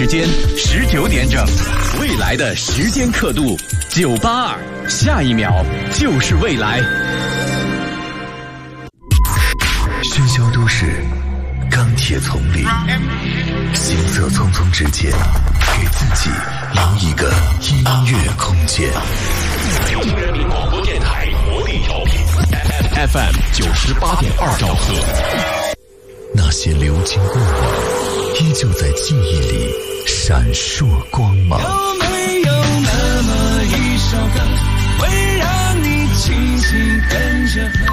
时间19点整，未来的时间刻度982，下一秒就是未来。 喧嚣都市，钢铁丛林，行色匆匆之间，给自己留一个音乐空间。 北京人民广播电台活力调频 FM98.2兆赫。 那些流金过往，依旧在记忆里闪烁光芒。 有没有那么一首歌，会让你轻轻跟着和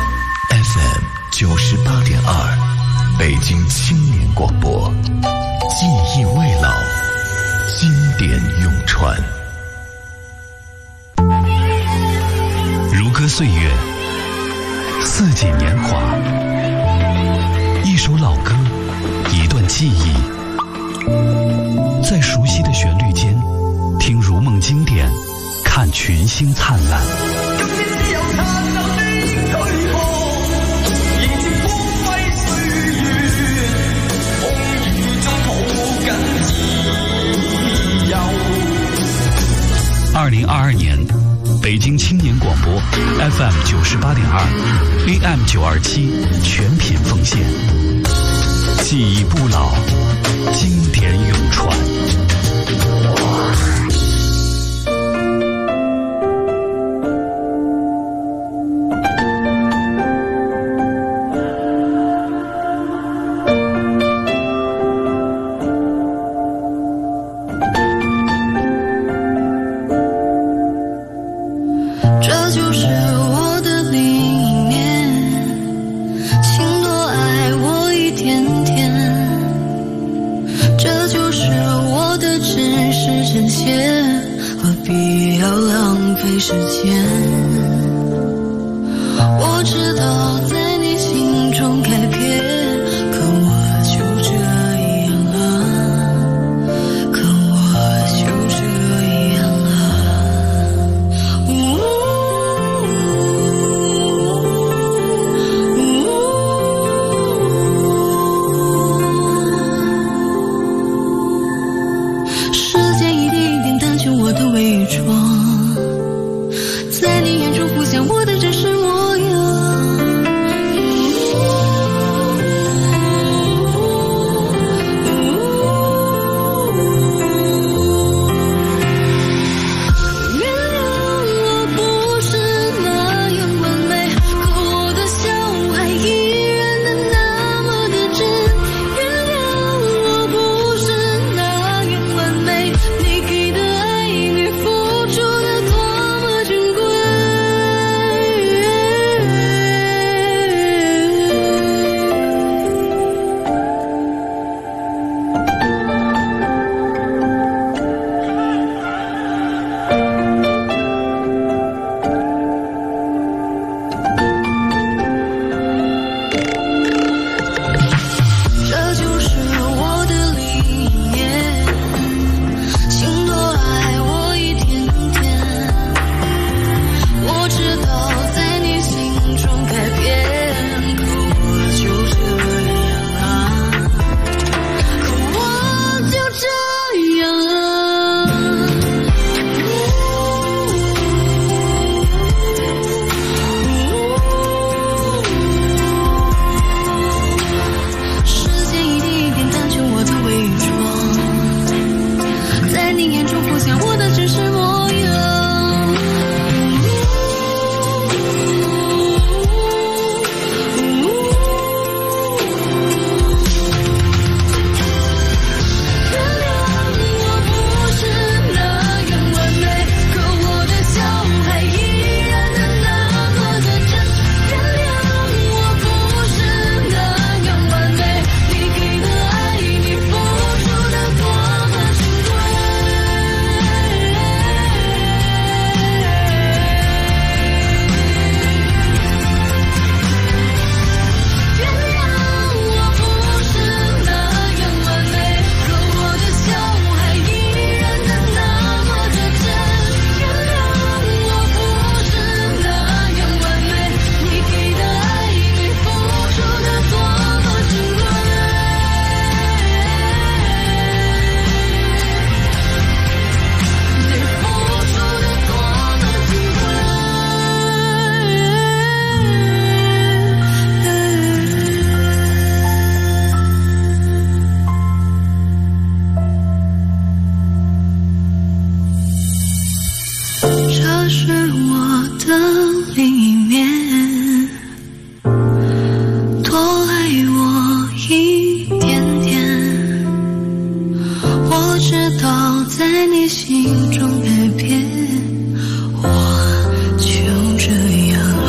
？FM98.2，北京青年广播，记忆未老，经典永传。 如歌岁月，四季年华，一首老歌，一段记忆，在熟悉的旋律间，听如梦经典，看群星灿烂。2022年，北京青年广播 FM98.2、AM927全品奉献，记忆不老，经典永传。 在你在你心中改变，我就这样啊，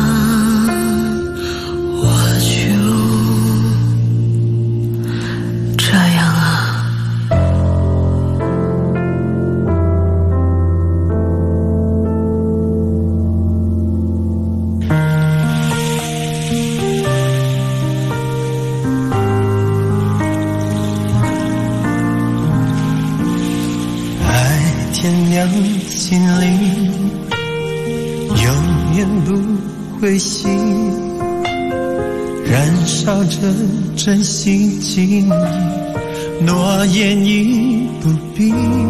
我就这样啊。 天亮心里永远不会熄，燃烧着真心情谊，诺言已不必。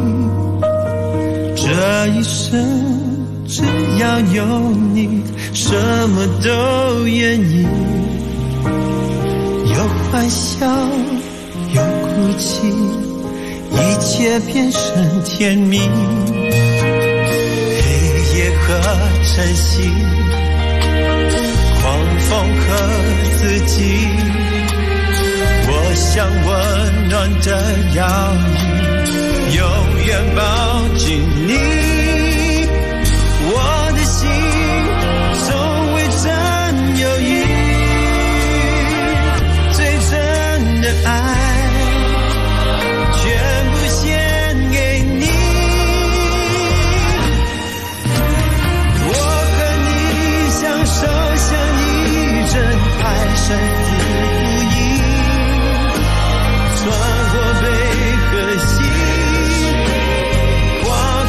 这一生只要有你，什么都愿意，有欢笑有哭泣，一切变成甜蜜，黑夜和晨曦，狂风和四季，我像温暖的摇椅，永远抱紧你。我的心从未真犹豫，最真的爱全部献给你，我和你相守像一阵海生死不移，穿过贝壳溪，划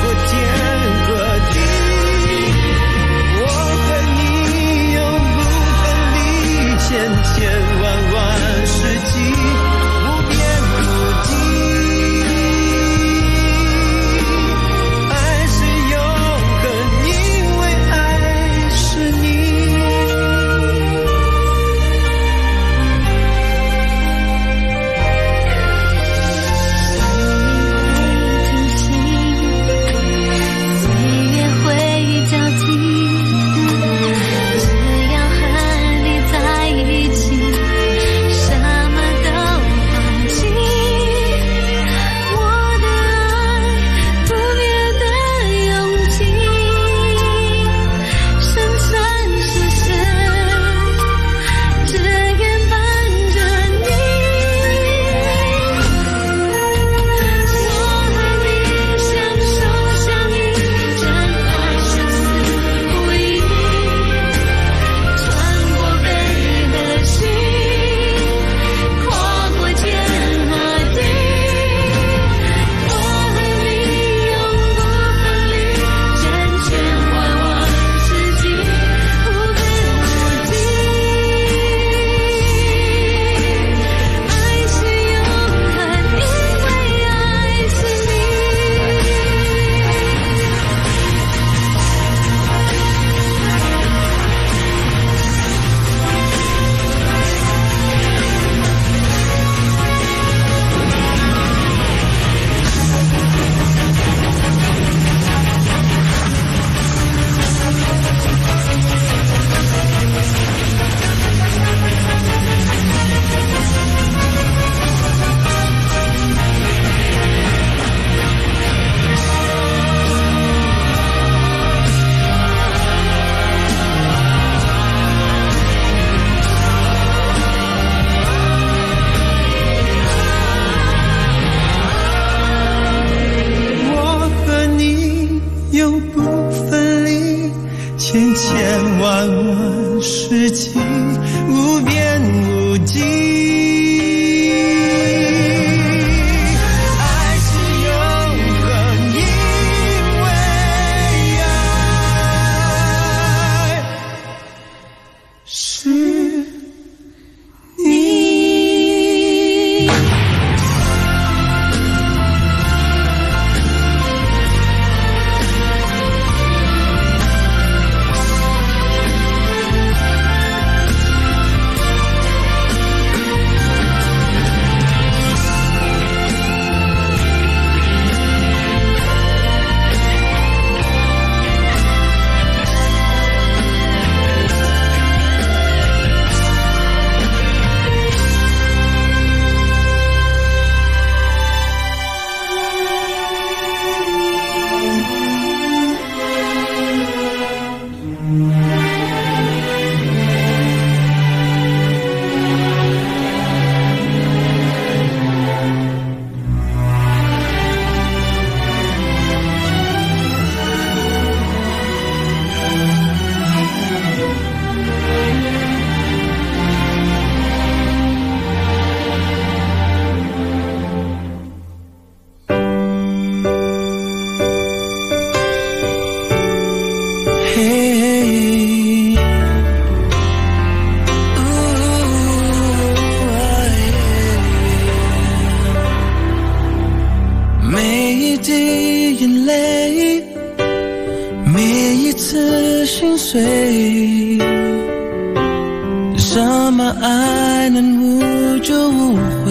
滴眼泪，每一次心碎，什么爱能无就无悔？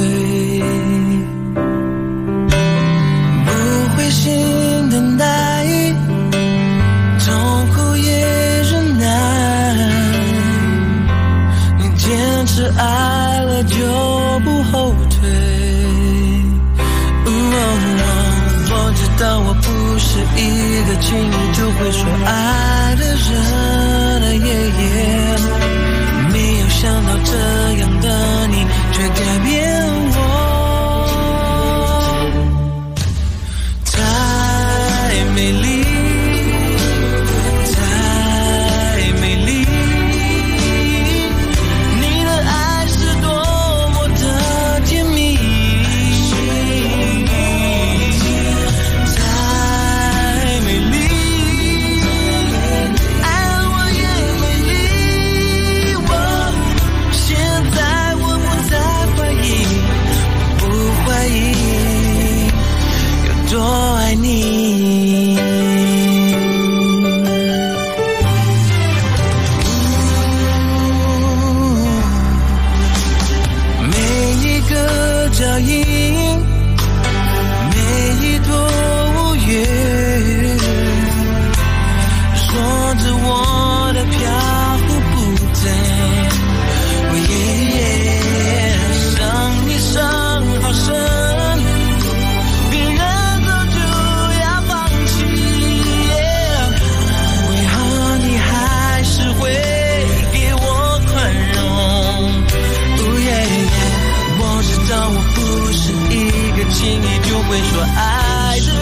不灰心等待，痛苦也忍耐，你坚持爱了就不后退。我知道我不是一个轻易就会说爱的人，没有想到这样的你却改变我。太美丽，太美丽，你的爱是多么的甜蜜，太美丽，爱我也美丽。现在我不再怀疑，我不怀疑有多爱你。每一个脚印，每一朵五月，说着我的漂浮不定。伤你伤好深，别人早就要放弃，为何你还是会给我宽容？我知道我不是一个轻易就会说爱的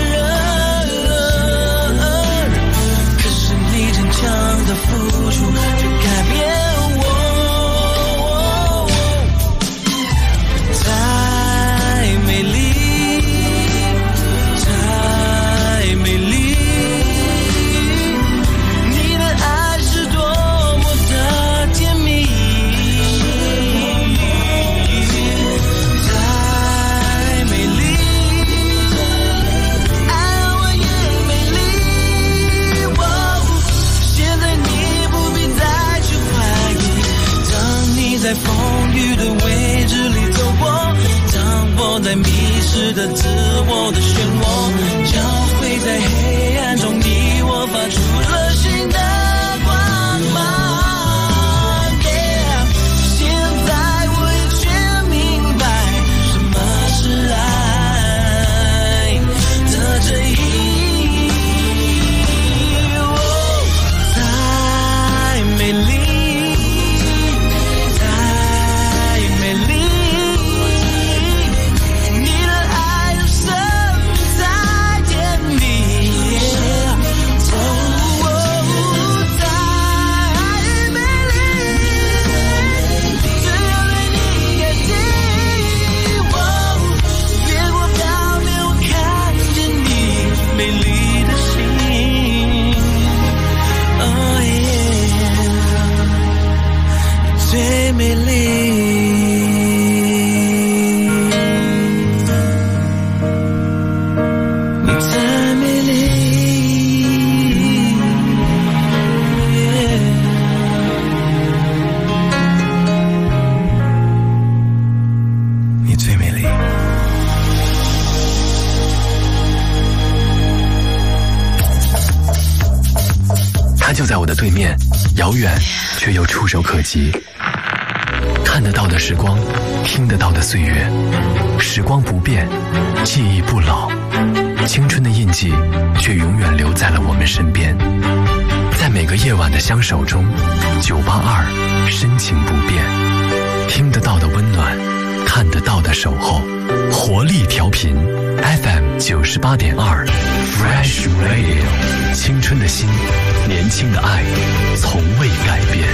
人，可是你坚强的付出却改变我。太美丽，太美丽，你的爱是多么的甜蜜，太美丽，爱我也美丽。现在你不必再去怀疑，当你在风雨的位置里走过，当我在迷失的自我的漩涡，将会在黑暗中你我发出了新的光芒。现在我也全明白什么是爱的真意。太美丽，太美丽，你的爱的深太甜蜜，太美丽，只要对你感激。越过表面，我看见你美丽的心。你最美丽。你太美丽，你最美丽。 它就在我的对面，遥远却又触手可及。看得到的时光，听得到的岁月，时光不变，记忆不老，青春的印记却永远留在了我们身边。在每个夜晚的相守中，982深情不变，听得到的温暖，看得到的守候，活力调频 FM 98.2 Fresh Radio， 青春的心，年轻的爱，从未改变。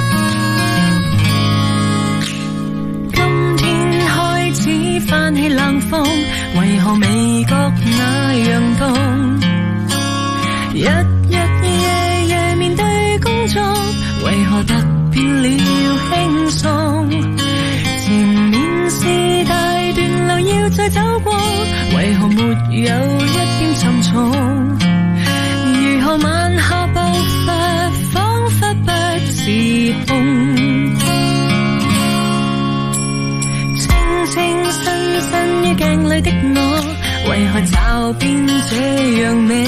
今天開始翻起冷冷風，為何未覺那樣凍？日日夜夜面對工作，為何突變了輕鬆？前面是大段路要再走過，為何沒有一點沉重？如何慢下步伐，彷彿不自控。清清新新於鏡裏的我，為何驟變這樣美？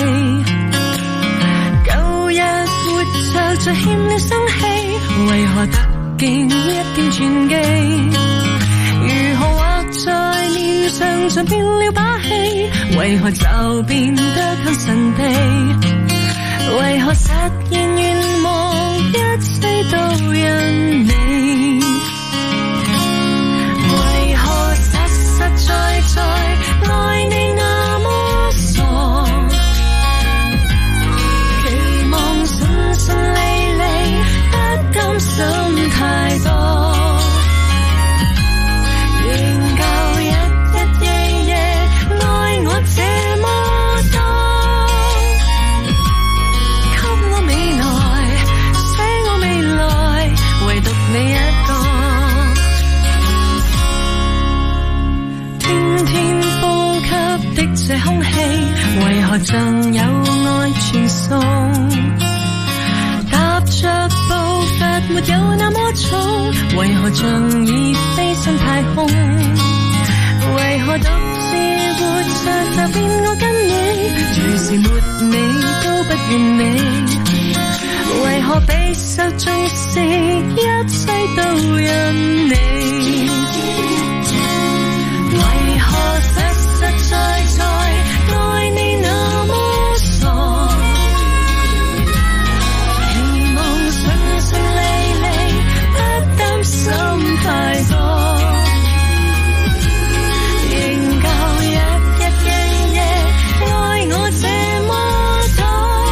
舊日活着最欠了生氣，為何突見一點傳奇？如何畫在面上像變了把戲？為何驟變得很神秘？為何實現願望一切都因你？為何實實在在愛你那麼傻？期望順順利利，不擔心太多。仍舊日日夜夜愛我這麼多，給我未來，寫我未來，唯獨你一個。天天呼吸的這空氣，為何像有愛傳送？踏着步伐沒有那麼重，為何像已飛上太空？為何獨自活着就變我跟你，隨時沒你都不完美？為何備受重視，一切都因你？為何實實在在愛你那麼傻？期望順順利利，不擔心太多。仍舊日日夜夜愛我這麼多，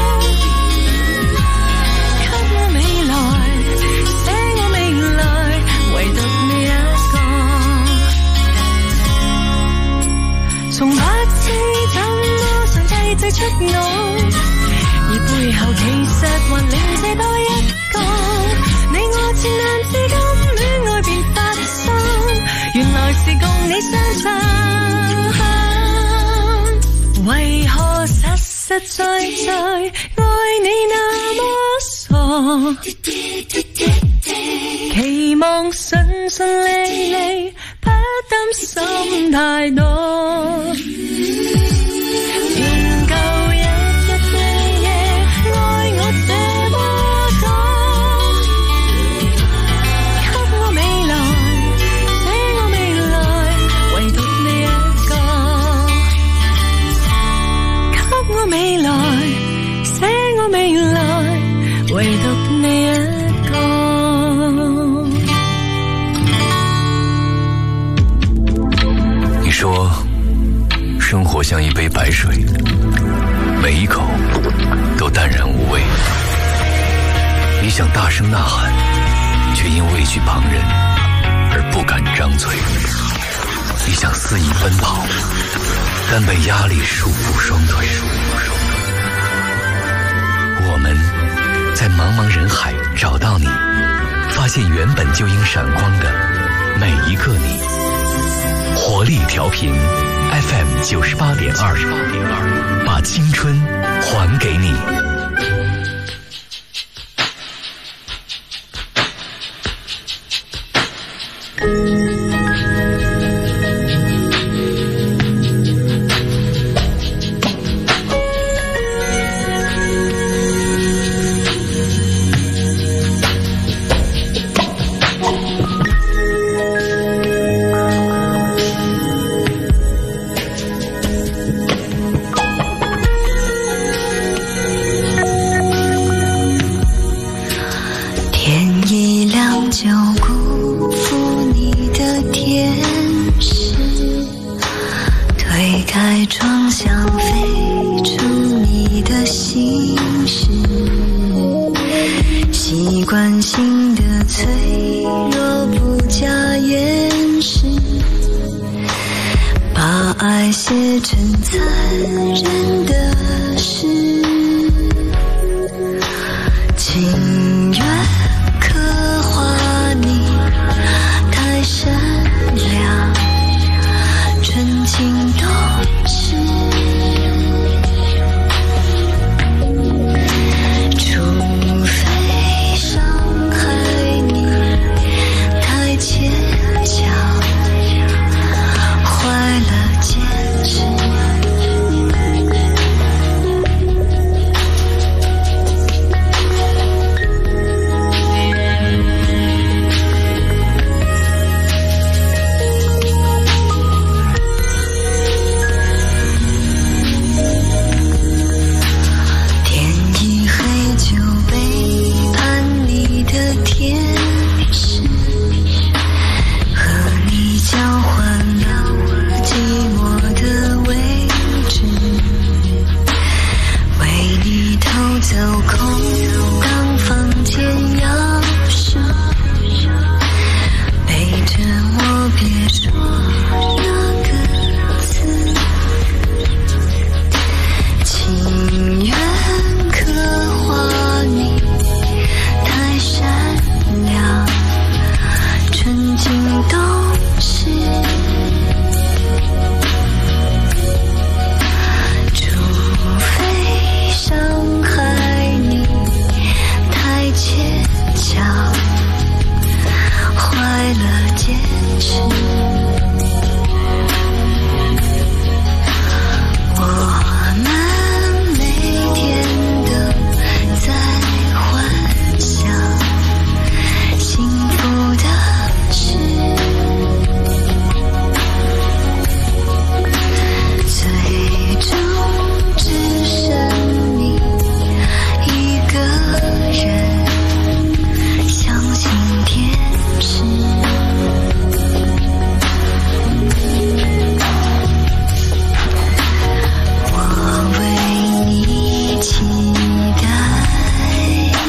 給我未來，寫我未來，唯獨你一個。從不知怎麼想計仔出我，而背後其實還另這多一個。你我漸難至今戀愛便發生，原來是共你相襯。為何實實在在愛你那麼傻？期望順順利利，不擔心太多。仍舊日日夜夜愛我這麼多，給我未來，寫我未來，唯獨你一個。給我未來，寫我未來，唯獨你一個。 你说生活像一杯白水，每一口都淡然无味。你想大声呐喊，却因畏惧旁人而不敢张嘴。你想肆意奔跑，但被压力束缚双腿。我们在茫茫人海找到你，发现原本就应闪光的每一个你。活力调频 FM 98.2，把青春还给你。 些真残忍的事，情愿刻画你太善良，纯情懂事，除非伤害你太牵强，坏了坚持。走空当房间钥匙，背着我别说那个字，情愿刻画你太善良，纯情懂事，除非伤害你太牵强，坏了坚持。我们每天都在幻想幸福的事，最终只剩你一个人相信天使。我为你期待，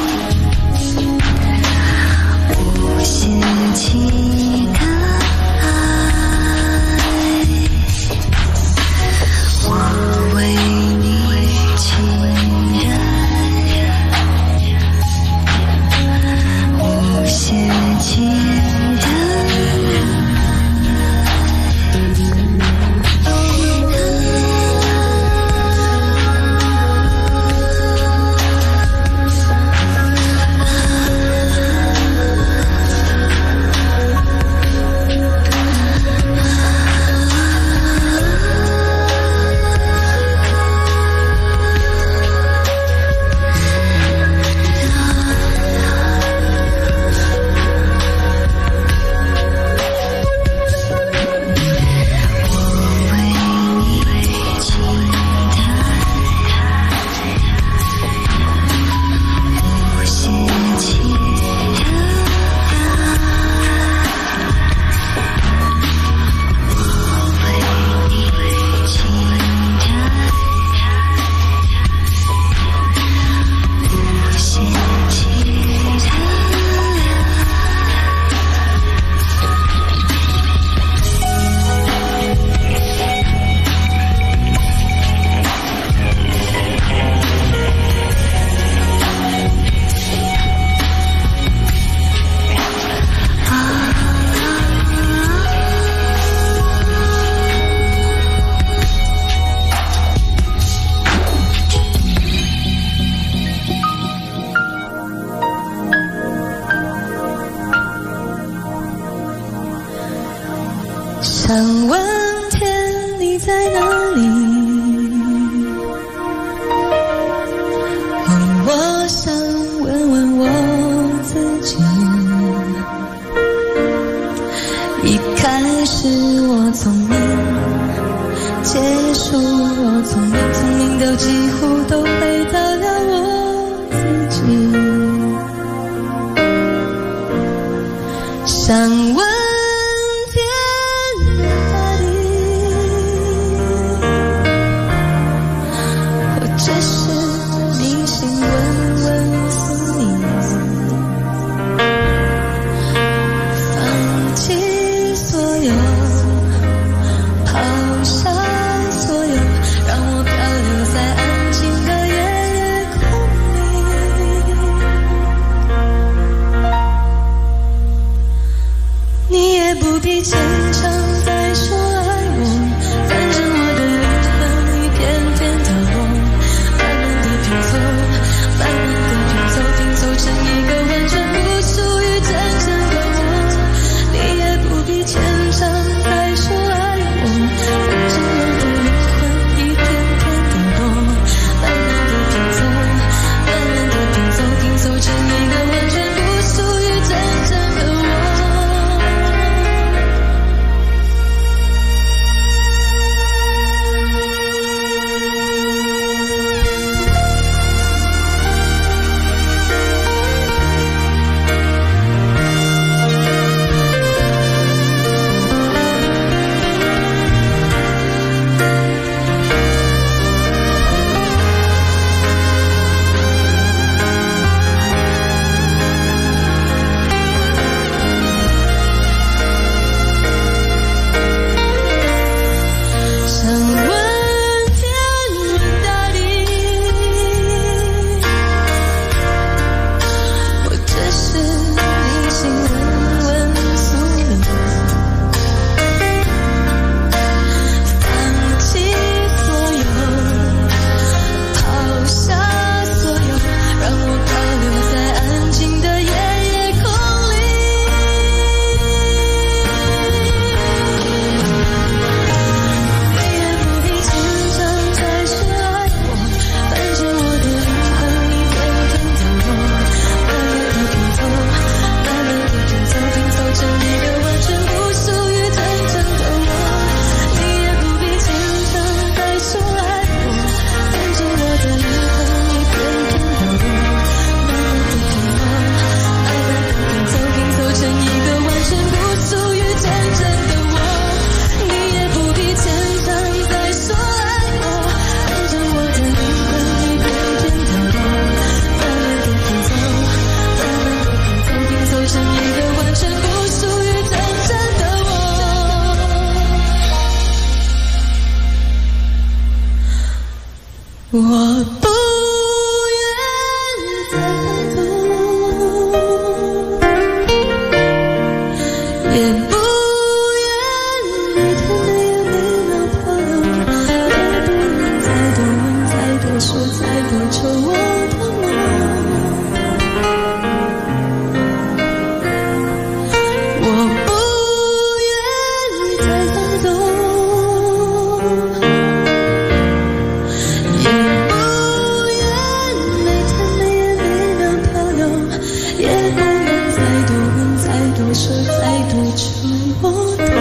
无限期待，我为你期待，无限期待。想问天你在哪里？我想问问我自己。一开始我聪明，结束我聪明，聪明到几乎都回到了我自己。想问抛下也不必牵肠再说爱我，反正我的灵魂一片片凋落，慢慢的拼凑，慢慢的拼凑，拼凑成一个完全不属于真正的我。你也不必牵肠再说爱我，反正我的灵魂一片片凋落，慢慢的拼凑，慢慢的拼凑，拼凑成一个完全不属于真正的我。我不愿再放纵，也不愿每天的夜里闹泡沫，也不能再多问、再多说、再多求我的梦。我不愿再放纵。说再多求我的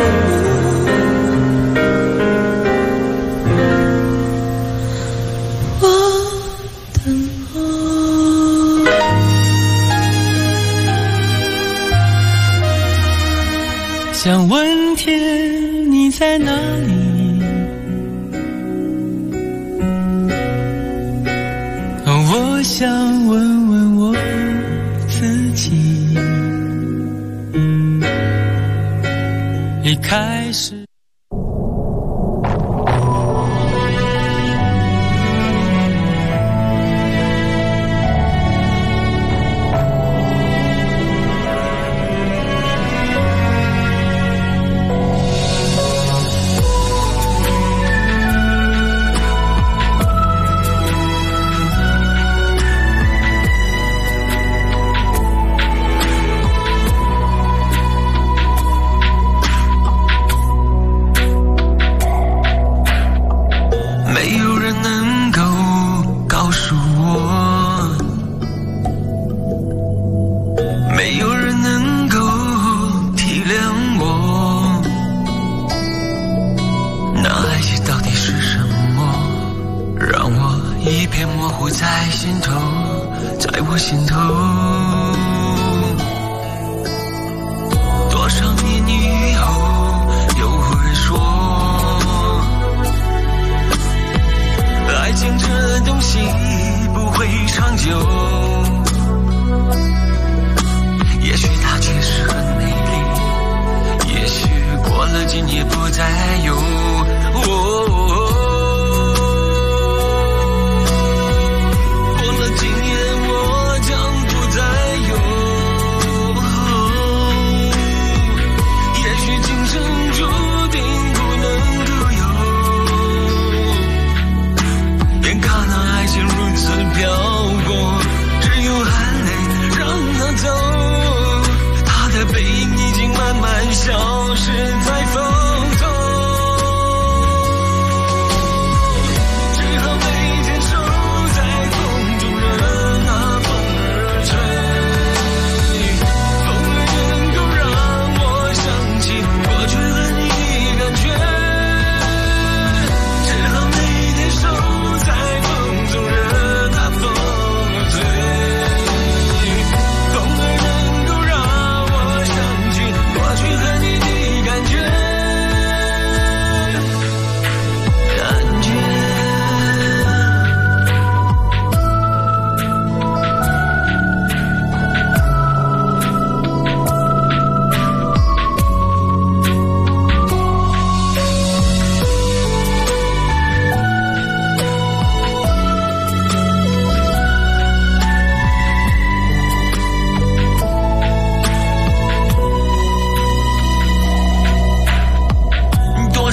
梦。 想问天你在哪里？我想问问我自己。一开始也许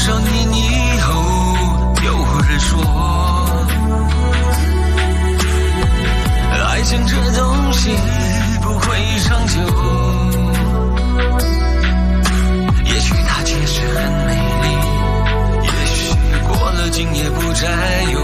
少年以后，有人说，爱情这东西不会长久。也许它确实很美丽，也许过了今夜不再有。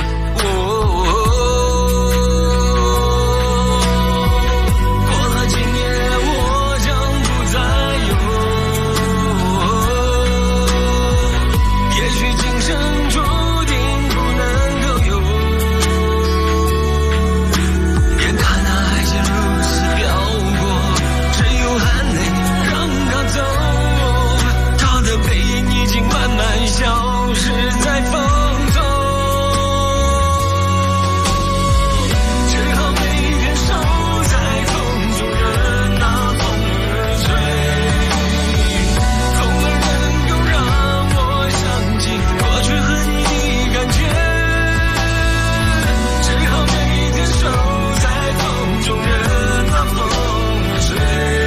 消失在风中，只好每天守在风中，任那风儿吹。风儿能够让我想起过去和你的感觉，只好每天守在风中，任那风儿吹。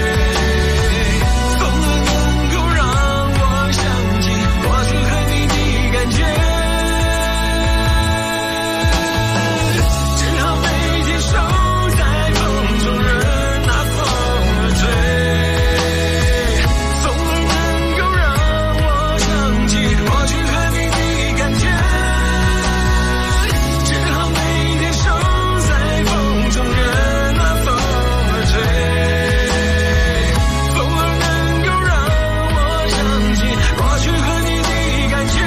风儿能够让我想起过去和你的感觉，只好每天守在风中，任那风儿吹。风儿能够让我想起过去和你的感觉，只好每天守在风中，任那风儿吹。风儿能够让我想起过去和你的感觉。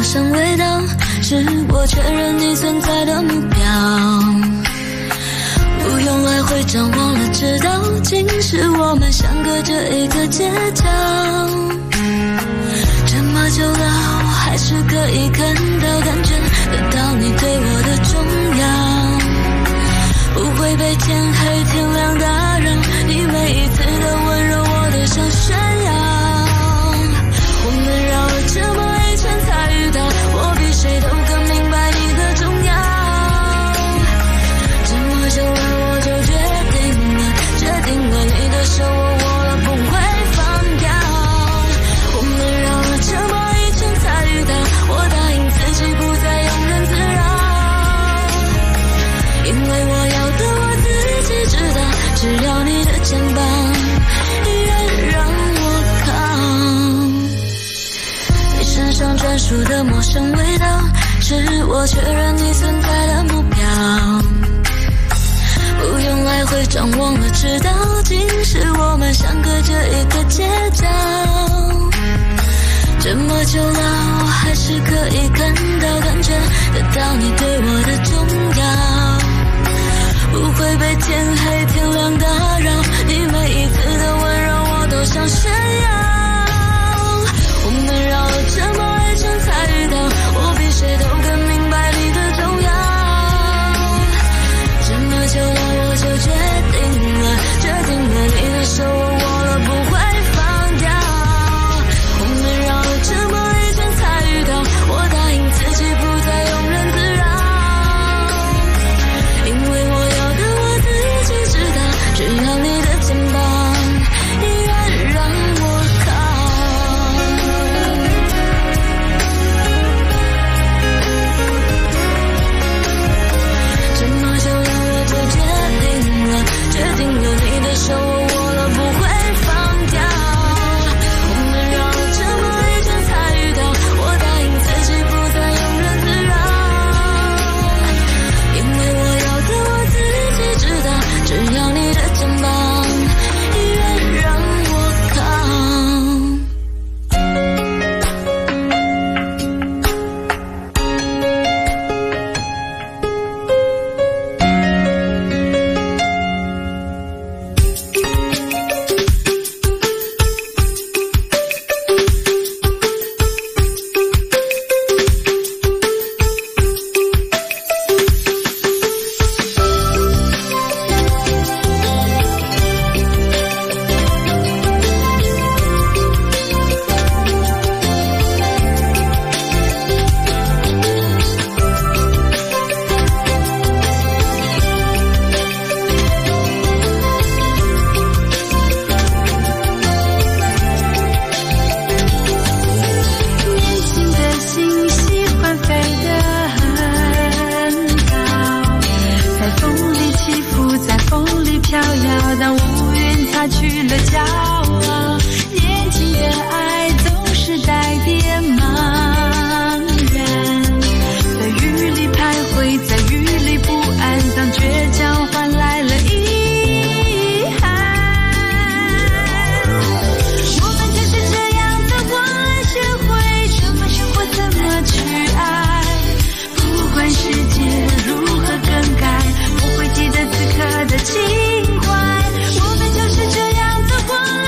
生味道，是我确认你存在的目标。不用来回张望了，知道竟是我们相隔着一个街角。这么久了，我还是可以看到，感觉得到你对我的重要，不会被天黑天亮打扰，你每一次的温柔我都想炫耀。我们绕了这么一圈才遇到，我比谁都更明白你的重要。这么久了我就决定了你的手我握了不会放掉。我们绕了这么一圈才遇到，我答应自己不再庸人自扰，因为我要的我自己知道，只要你的肩膀愿让我扛。你身上专属的陌生味道，是我确认你存在的目标。不用来回张望了，知道竟是我们相隔着一个街角。这么久了，我还是可以看到，感觉得到你对我的重要，不会被天黑天亮打扰，你每一次的温柔我都想炫耀。我们绕了这么一圈才遇到，我比谁都更明白你的重要。这么久了我就决定了你的手我握了不会放掉。我们绕了这么一圈才遇到，我答应自己不再庸人自扰，因为我要的我自己知道，只要你的肩膀愿让我扛。这么久了我就决定了你的手我握了不会放掉。我们绕了这么一圈才遇到，我答应自己不再庸人自扰，因为我要的我自己知道，只要你的肩膀愿让我扛。情怀，我们就是这样走过来。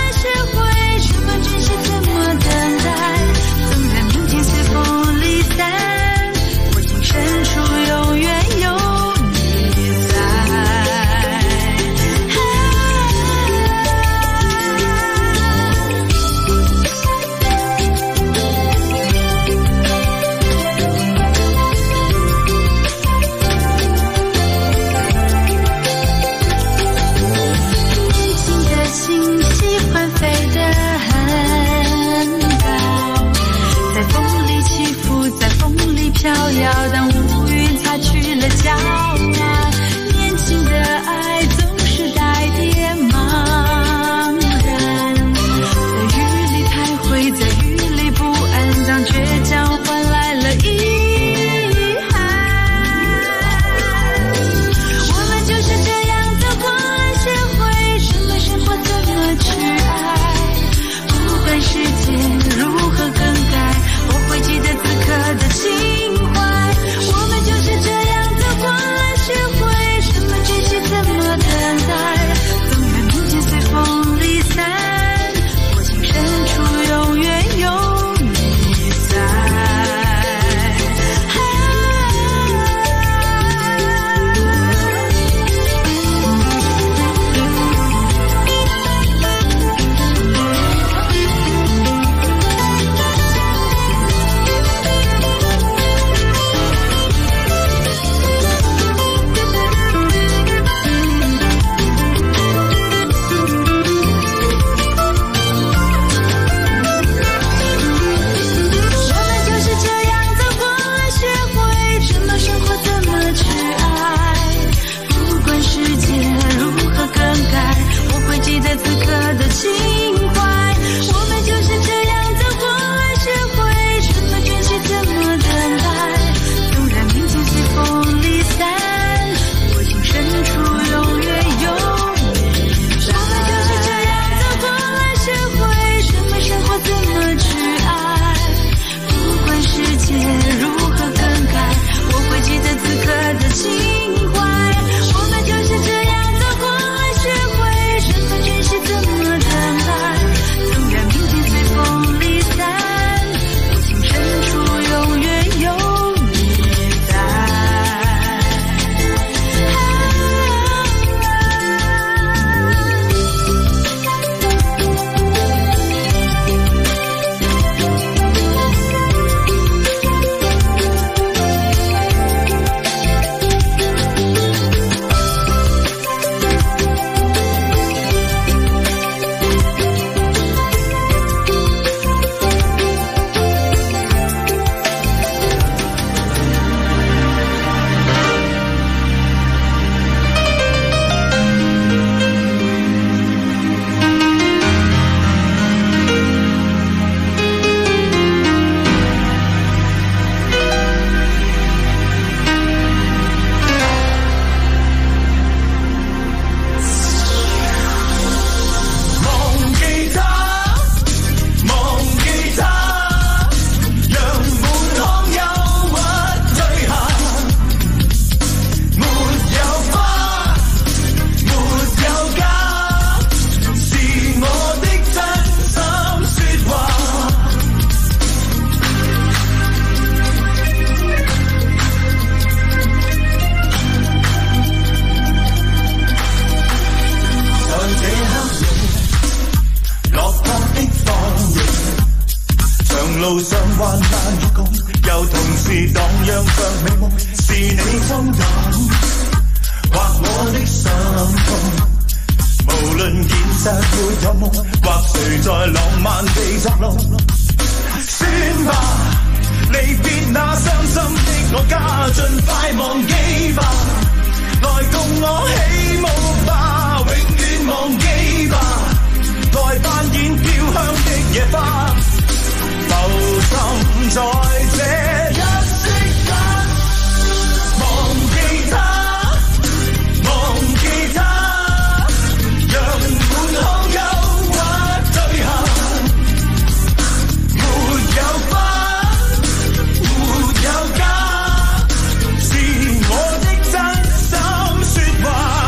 路上患難與共，又同時蕩漾着美夢，是你衝動，或我的心痛。無論現實沒有夢，或誰在浪漫地作弄，算吧，離別那傷心的我家，盡快忘記吧，來共我起舞吧，永遠忘記吧，來扮演飄香的野花，浮沉在這一息間，忘記他，忘記他，讓滿腔憂鬱退下，沒有花，沒有家，是我的真心說話。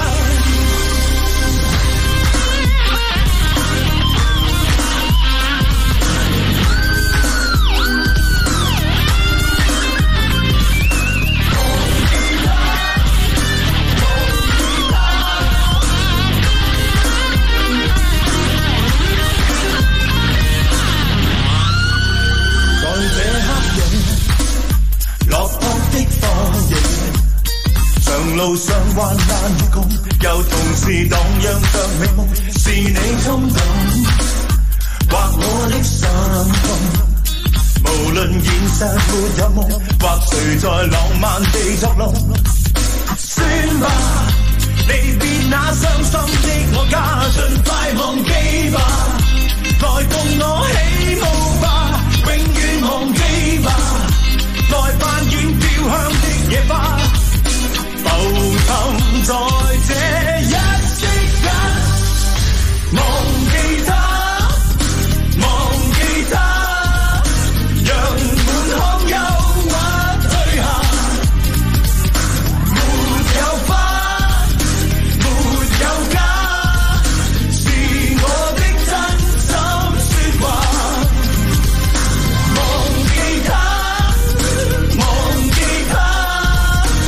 落魄的荒野，長路上患難與共，又同時蕩漾着美夢，是你衝動，或我的心痛。無論現實沒有夢，或誰在浪漫地作弄，算吧，離別那傷心的我家，盡快忘記吧，來共我起舞吧，永遠忘記吧，來扮演飄香的野花，浮沉在這一息間，忘記他，忘記他，讓滿腔憂鬱退下，沒有花，沒有家，是我的真心說話，忘記他，忘記他，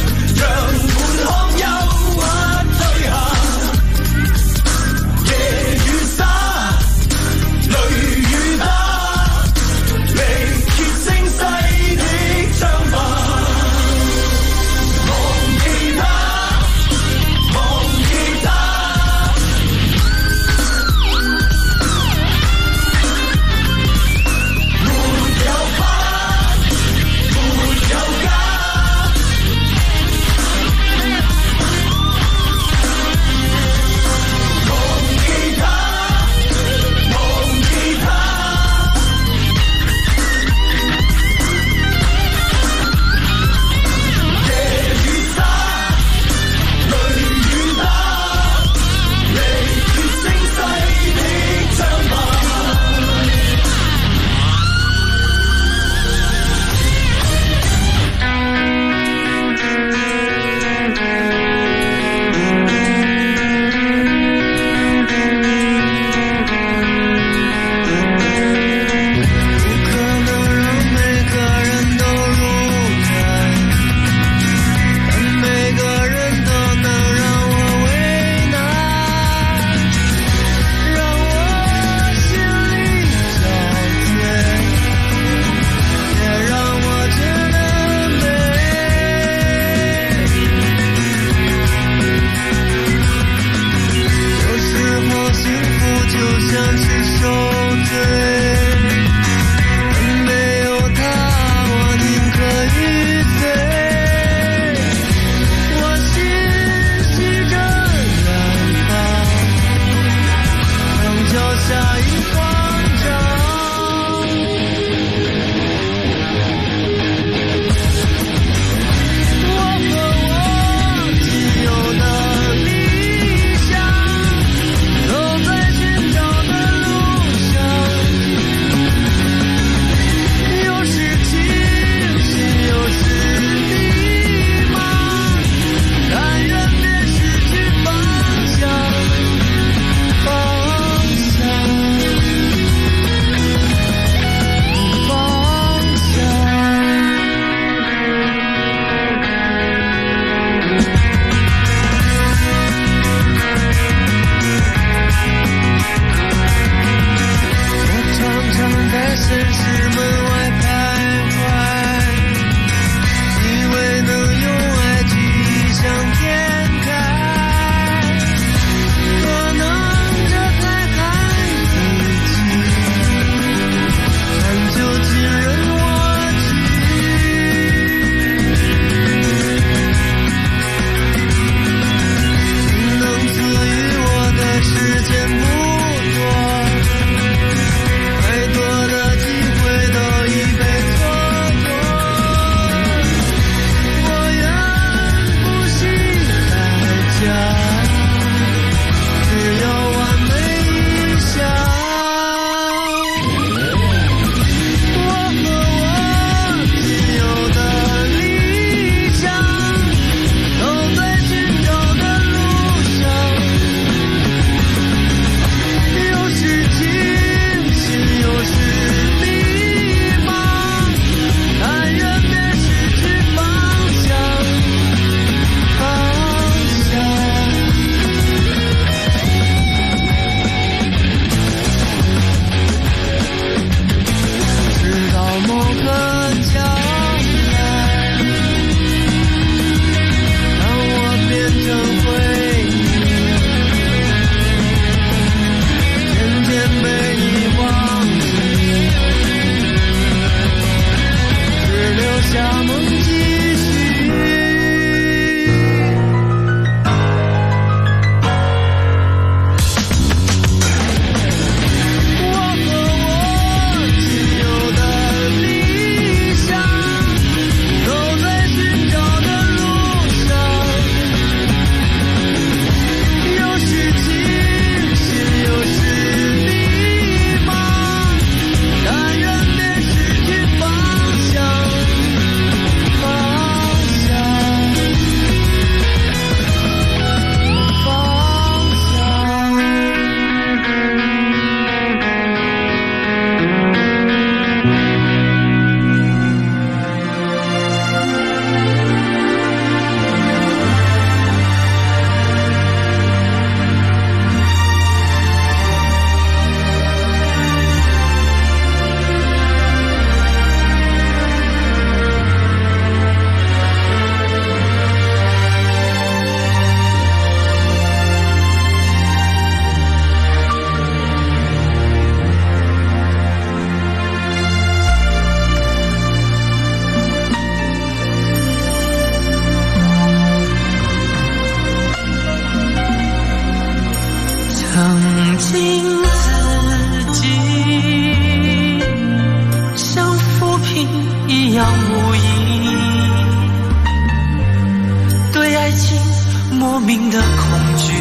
莫名的恐惧，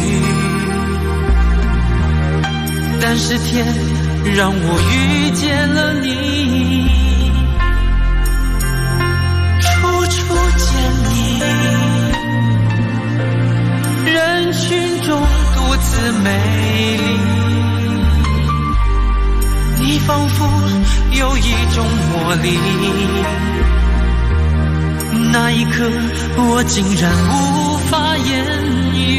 但是天让我遇见了你，处处见你，人群中独自美丽，你仿佛有一种魔力，那一刻我竟然无法言语，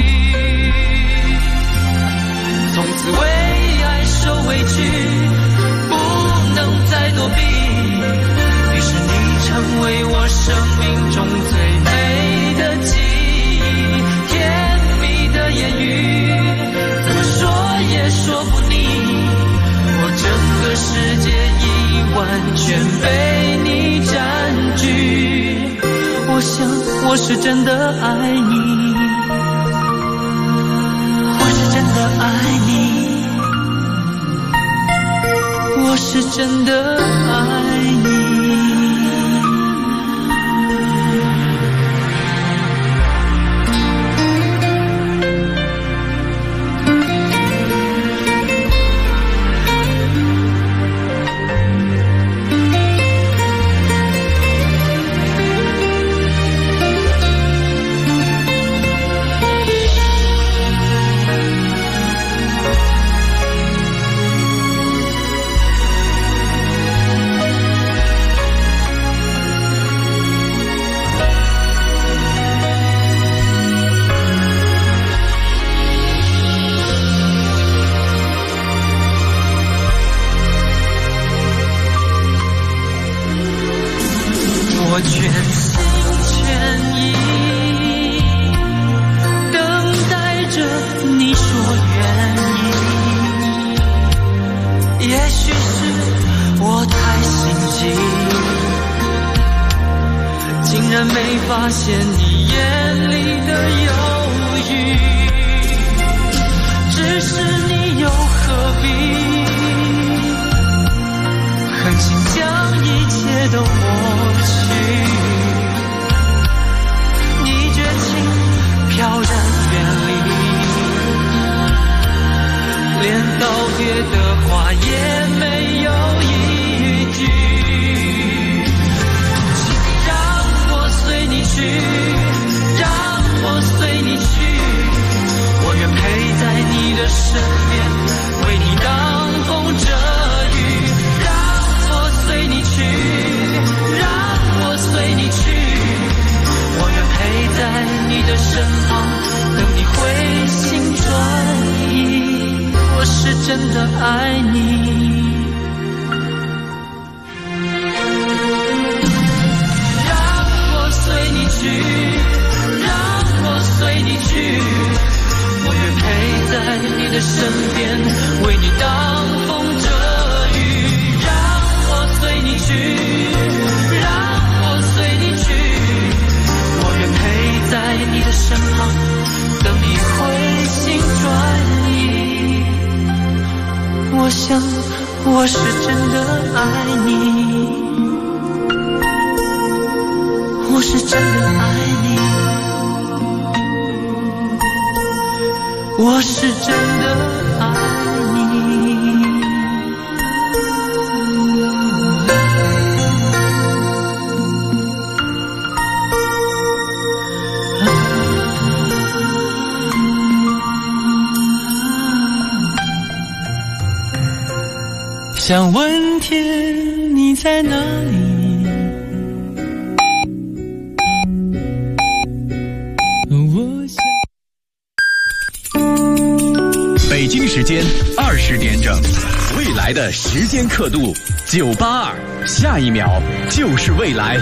从此为爱受委屈，不能再躲避，于是你成为我生命中最美的记忆，甜蜜的言语怎么说也说不腻，我整个世界已完全被你占据，我想我是真的爱你，我是真的爱你，我是真的爱你。我全心全意等待着你说愿意，也许是我太心急，竟然没发现你眼里的犹豫，只是你又何必狠心将一切都抹去，你绝情飘然远离，连道别的话也没有一句，请让我随你去，让我随你去，我愿陪在你的身边，为你挡风遮雨，随你去，让我随你去，我愿陪在你的身旁，等你回心转意，我是真的爱你。让我随你去，让我随你去，我愿陪在你的身边，为你挡风遮雨，随你去，让我随你去，我愿陪在你的身旁，等你回心转意，我想我是真的爱你，我是真的爱你，我是真的爱你。想问天你在哪里，我想北京时间20点整，未来的时间刻度982，下一秒就是未来。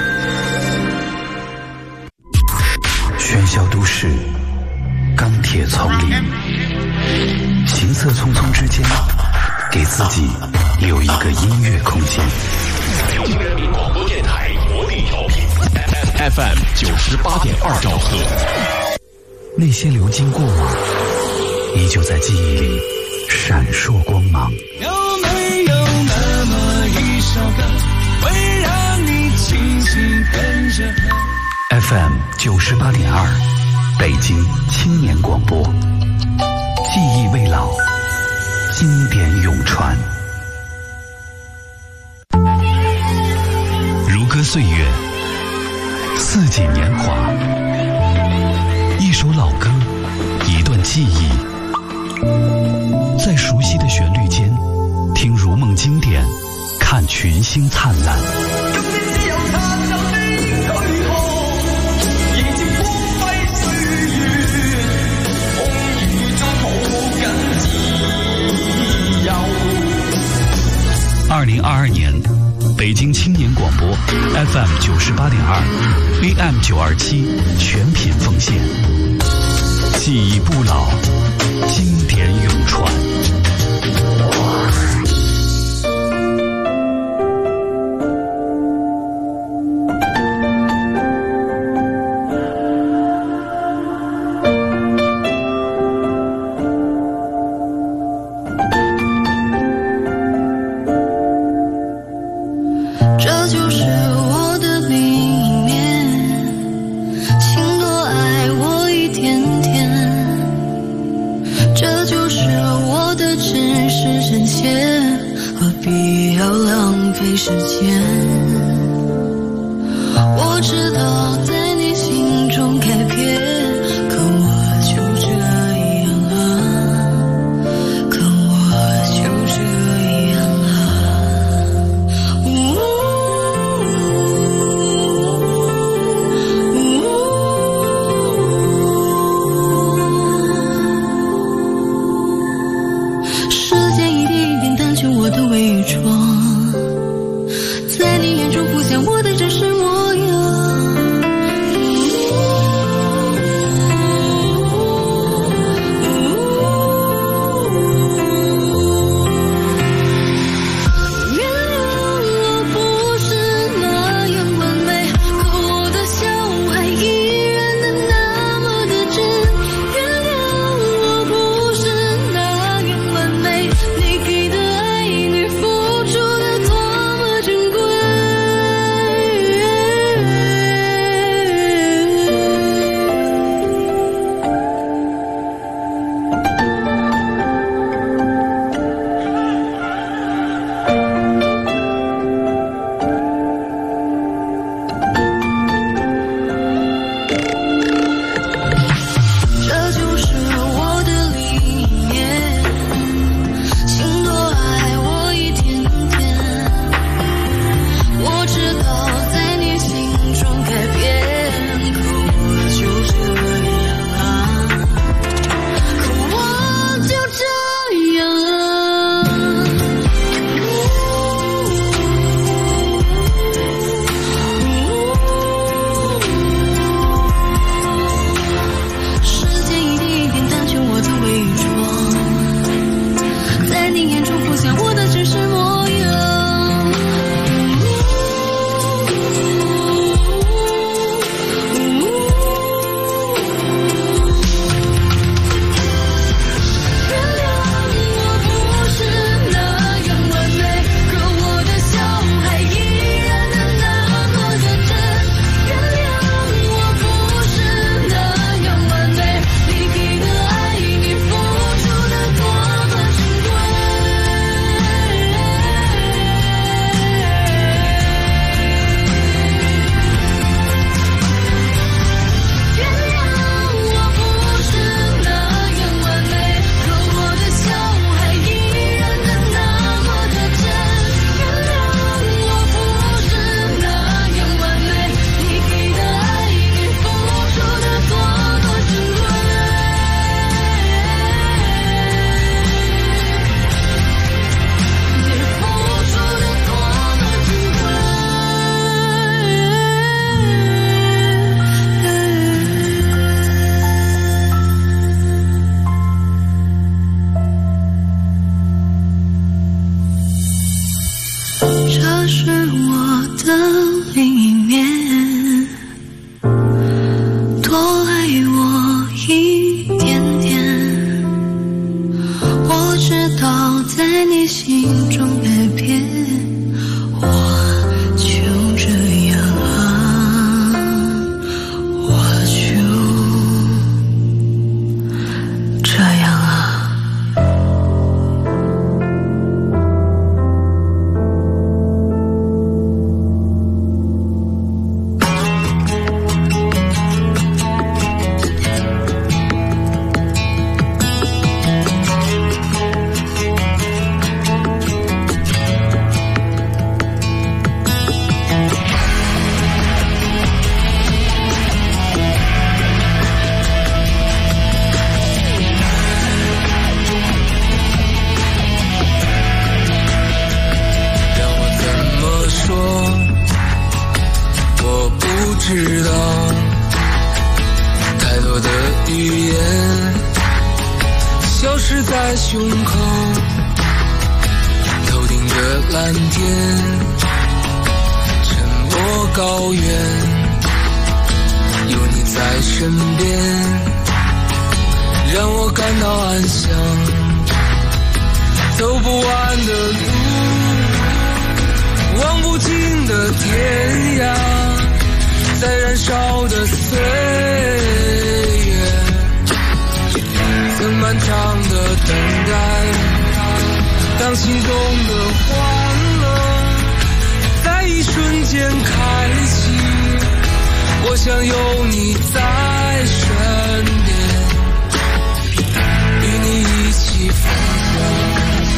喧嚣都市，钢铁丛林，行色匆匆之间，给自己留一个音乐空间。 北京人民广播电台活力调频 FM 98.2兆赫。 那些流经过往，依旧在记忆里闪烁光芒。 有没有那么一首歌，会让你轻轻跟着和？ FM 98.2， 北京青年广播，记忆未老，经典永传。如歌岁月，四季年华，一首老歌，一段记忆，在熟悉的旋律间，听如梦经典，看群星灿烂。2022年，北京青年广播 FM 98.2 AM 927全品奉献，记忆不老，经典永传。 语言消失在胸口，头顶的蓝天，沉默高原，有你在身边，让我感到安详。走不完的路，望不尽的天涯，在燃烧的岁月，曾漫长的等待，当心中的欢乐在一瞬间开启，我想有你在身边，与你一起分享。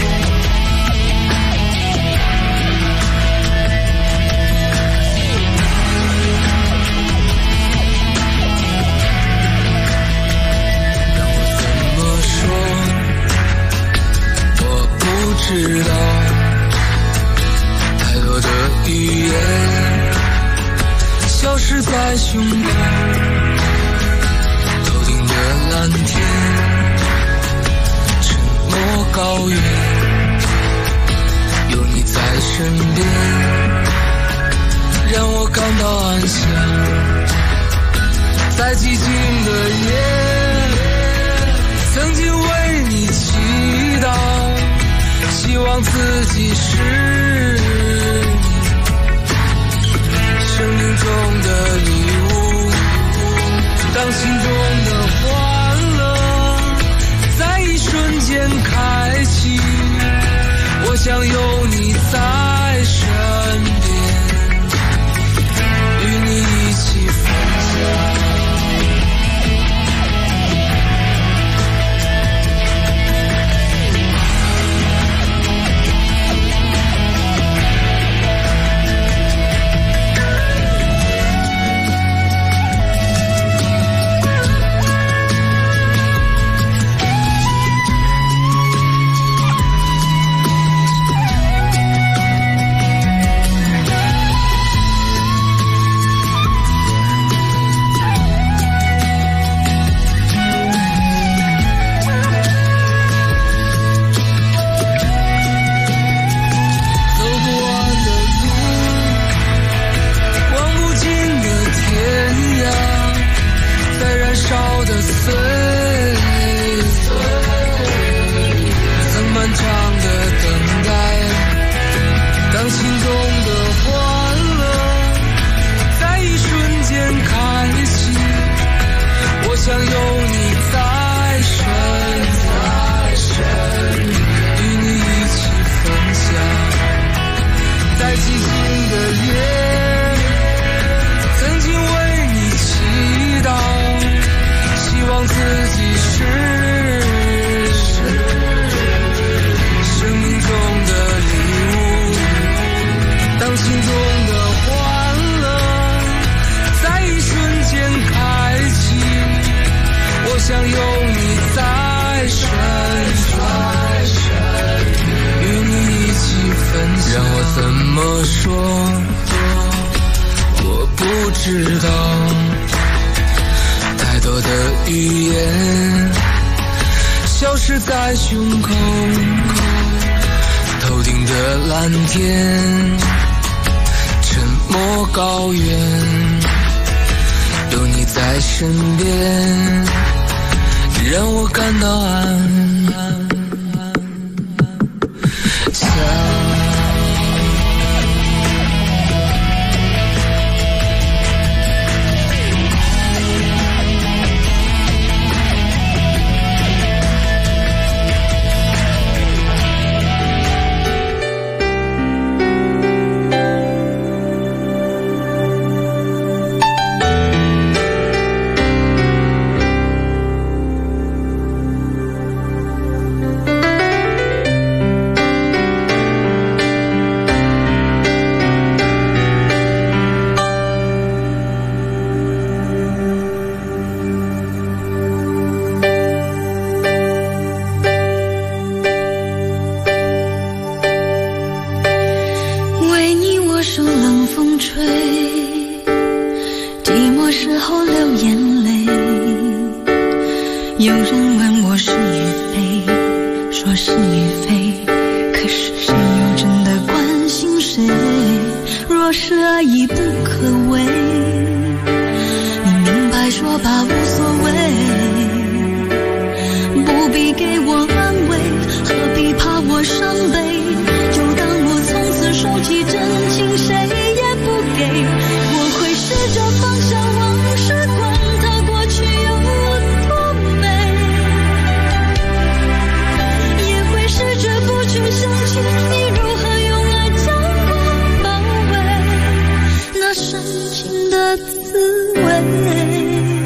知道太多的语言消失在胸口，头顶的蓝天，沉默高原，有你在身边，让我感到安详。在寂静的夜，曾经为你祈祷，希望自己是你生命中的礼物，当心中的欢乐在一瞬间开启，我想有你在身边，与你一起分享。 有人问我是与非，说是与非，可是谁又真的关心谁？若是爱已不可为，你明白说吧无所谓，不必给我安慰，何必怕我伤悲？就当我从此收起真情，谁也不给。我会试着放下往事，管它过去有多美，也会试着不去想起你如何用爱将我包围，那深情的滋味。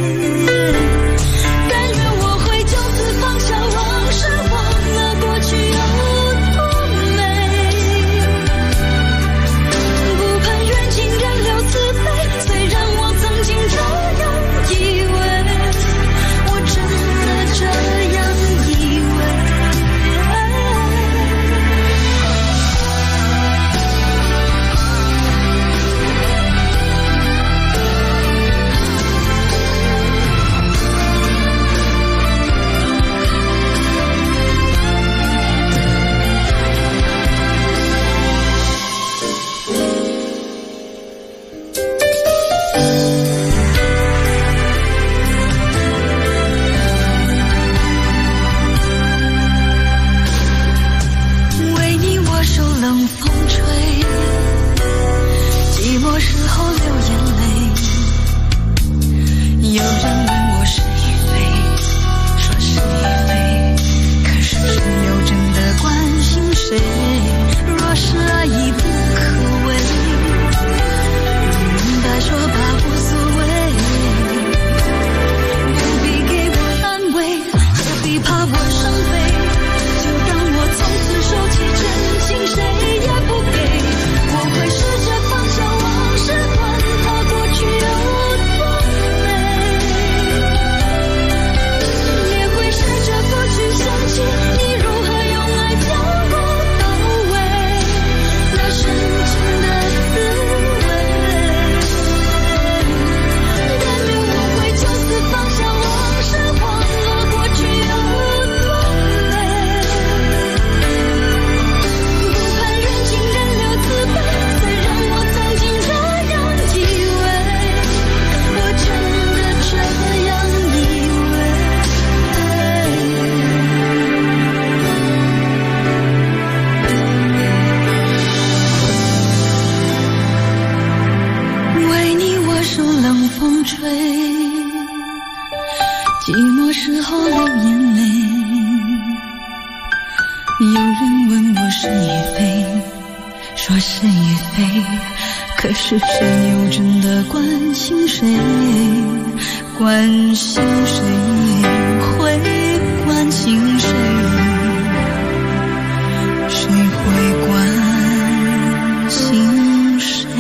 可是谁又真的关心谁？关心谁？会关心谁？谁会关心谁？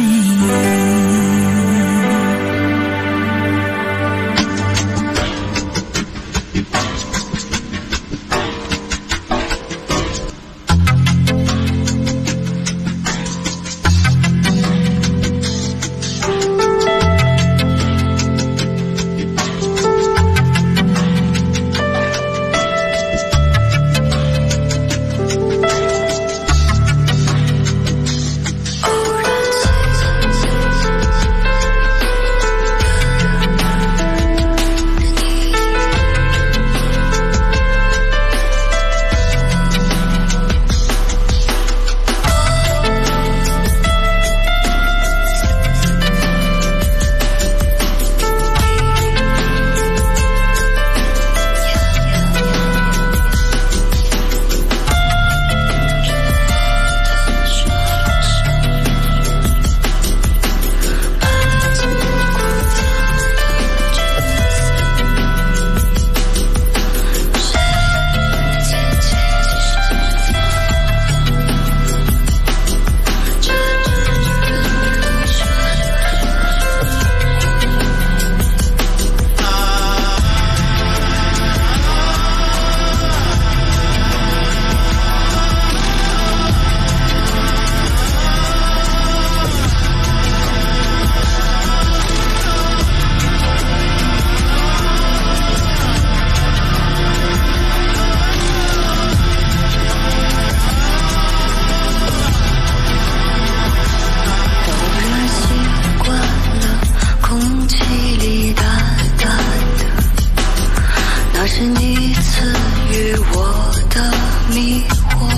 你赐予我的迷惑，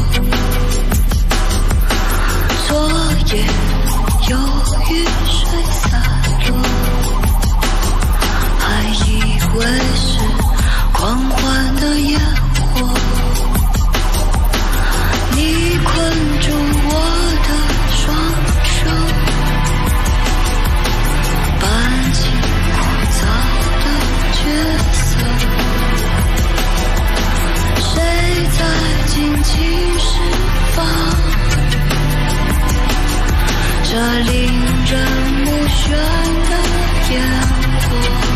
昨夜有雨水洒落，还以为是狂欢的烟火，你困住我的双手，搬起枯燥的角色，谁在尽情释放这令人目眩的烟火？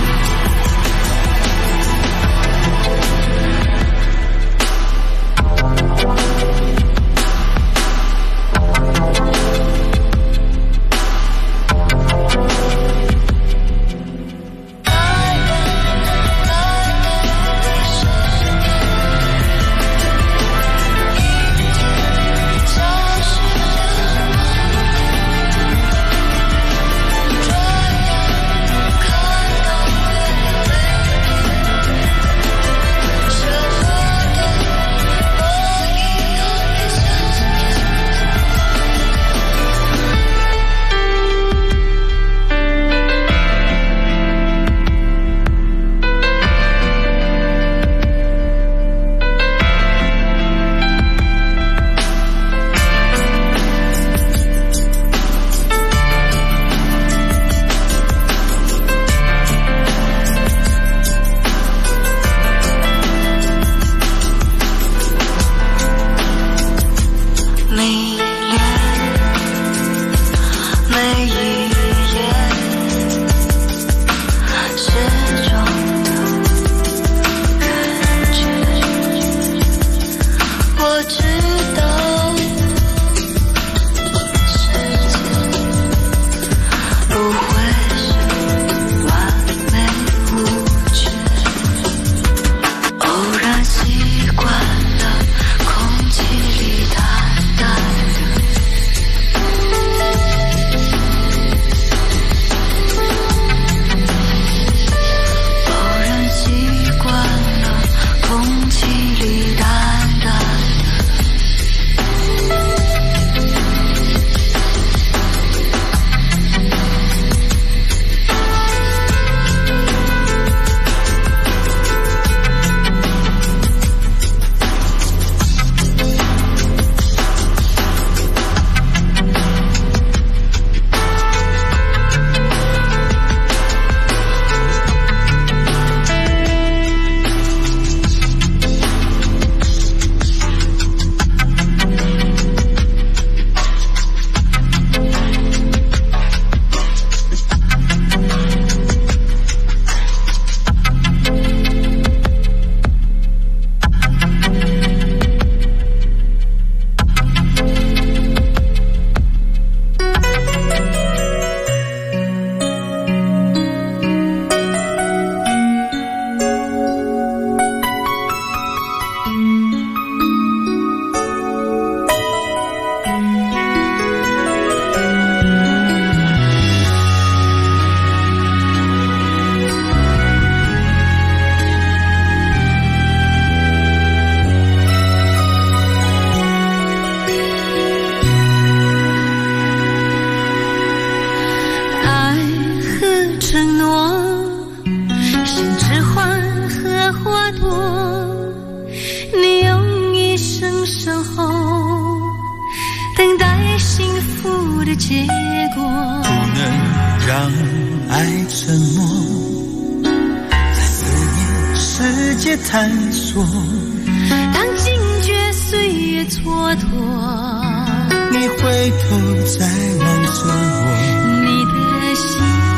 探索， 当惊觉岁月蹉跎， 你回头再望着我， 你的心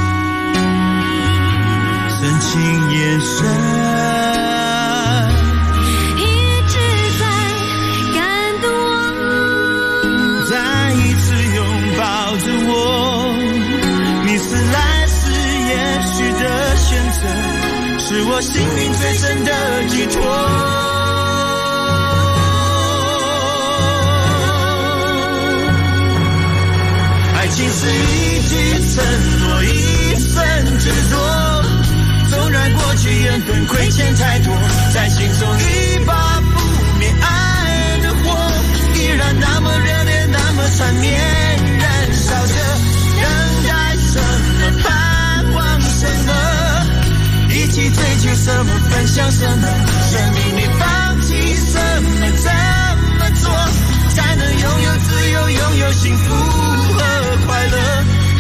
深情眼神一直在感动我， 再一次拥抱着我，你是来世也许的选择，是我心灵最深的寄托。爱情是一句承诺，一生执着，纵然过去缘分亏欠太多，在什么？生命里放弃什么？怎么做才能拥有自由，拥有幸福和快乐？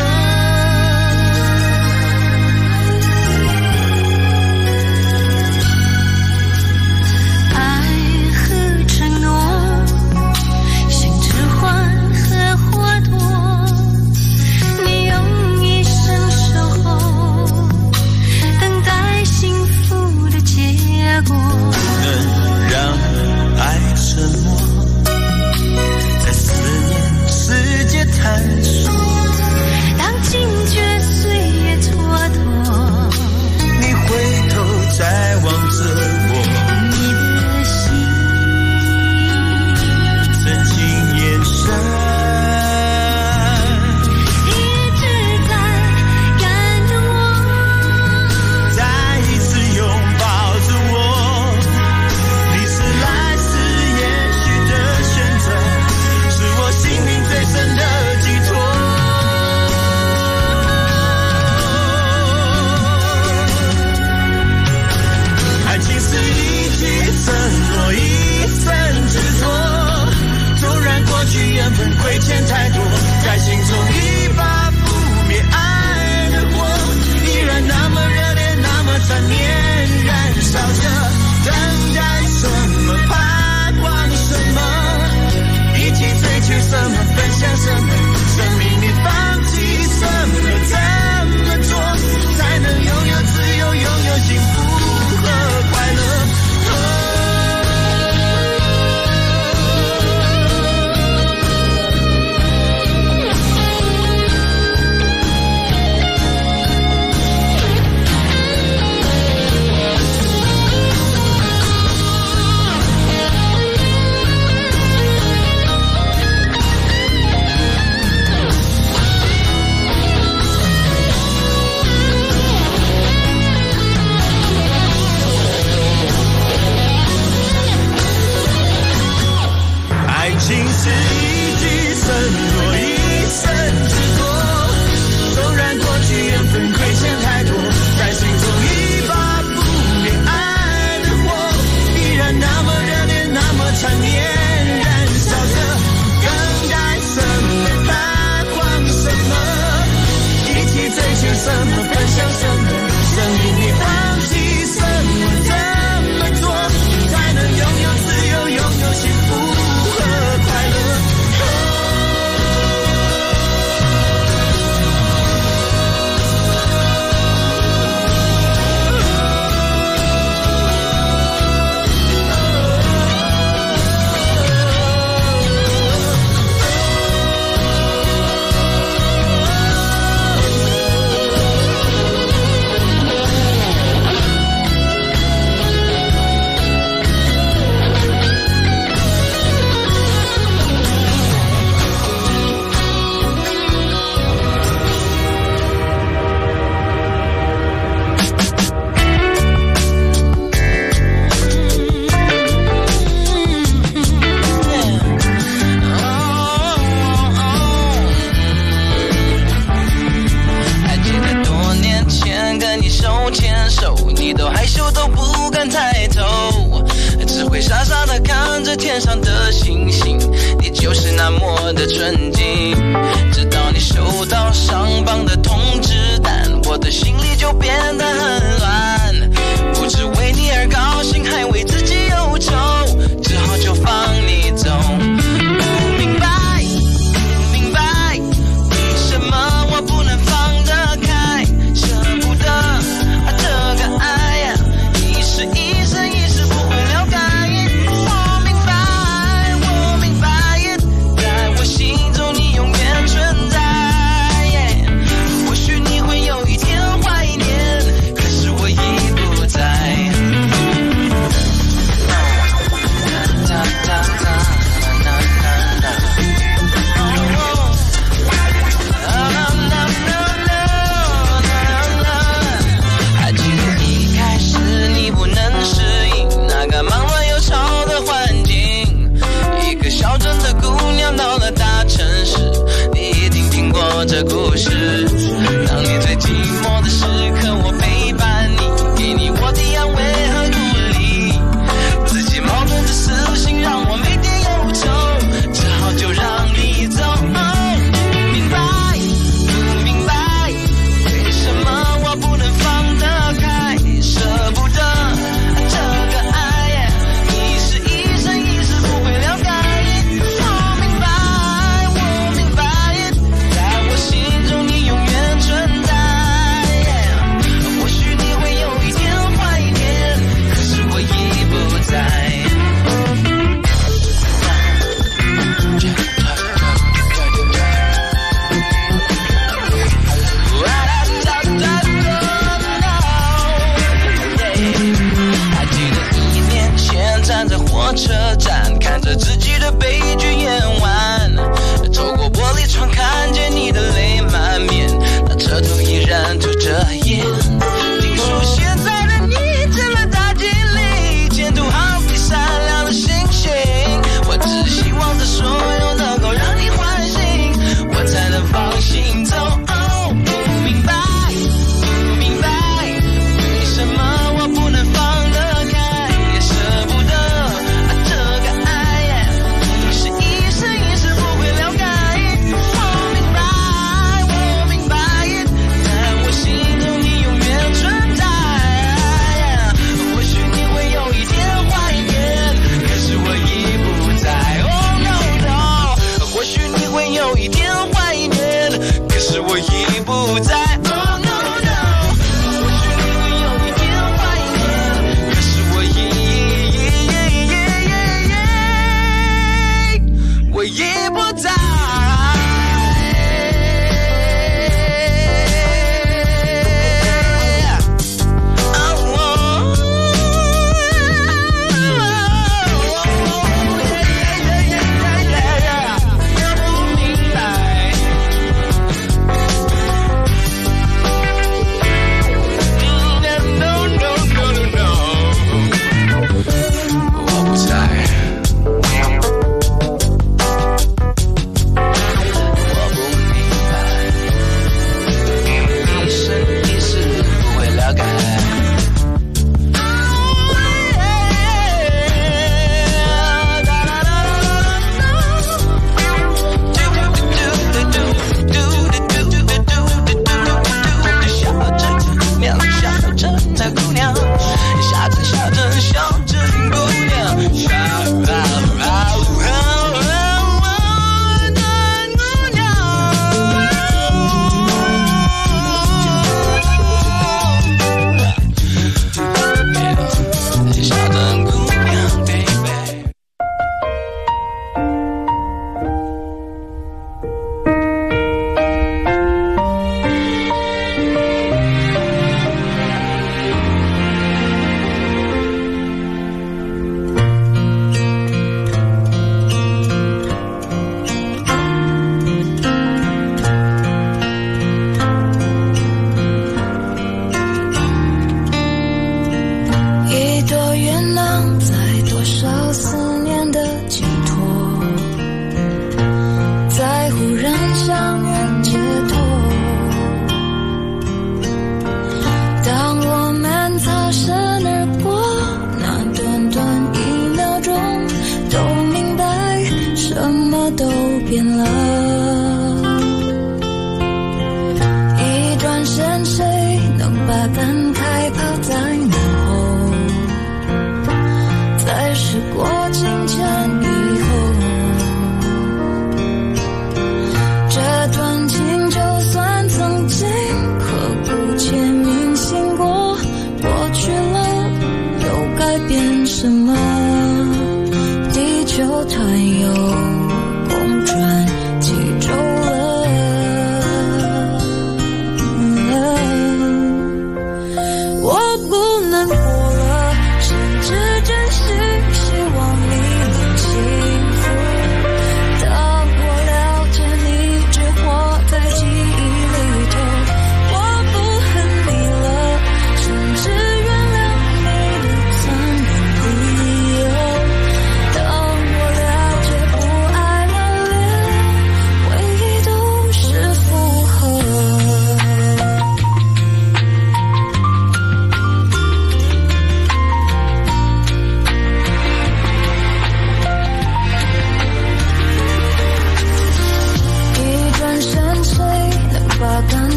能让爱沉默，在思念世界探索， 当惊觉岁月蹉跎， 你回头再望着我， 你的心曾经眼神缘分亏欠太多，在心中一把不灭爱的火，依然那么热烈，那么缠绵，燃烧着，等待什么，盼望什么，一起追求什么，分享什么，生命里放弃什么，怎么做才能拥有自由，拥有幸福和快乐？情是一句承诺，一生执着，纵然过去缘分亏欠太多，在心中一把不灭爱的火，依然那么热烈，那么缠绵，燃烧着，等待什么，盼望什么，一起追求什么，分享什么，生命里放弃什么，怎么做才能拥有自由，拥有幸福快乐？你都害羞，都不敢抬头，只会傻傻地看着天上的星星。你就是那么的纯净，直到你收到上榜的通知单，我的心里就变得很乱，不只为你而高兴，还为自己忧愁，只好就放你走。不明白，不明白，为什么我不能放得开，舍不得这个爱呀，一时一生一时不了解。我明白，我明白，在我心中你永远存在。或许你会有一天怀念，可站在火车站，看着自己的悲剧演完，透过玻璃窗看见你的泪满面，那车头依然吐着烟。听说现在的你成了大经理，前途好比闪亮的星星，我只希望这所有能够让你欢心，我才能放心走。哦，不明白不明白，为什么我不能放得开，也舍不得这个爱，是一生一世不会了解。我明白在我心中你永远存在，或许你会有一点怀念，可是我已不在。Oh no no， 或许你会有一点怀念，可是我已不在。Oh no no， 或许你会有一点怀念，可是我已不在。 当我了解不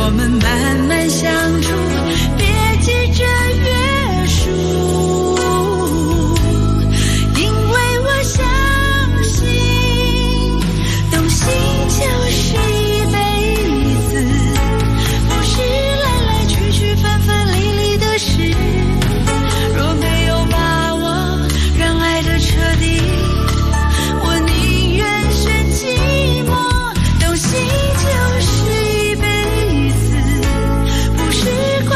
我们慢慢相处，别急着约束，因为我相信动心就是一辈子，不是来来去去分分离离的事。若没有把握让爱的彻底，我宁愿选寂寞。动心就是一辈子，不是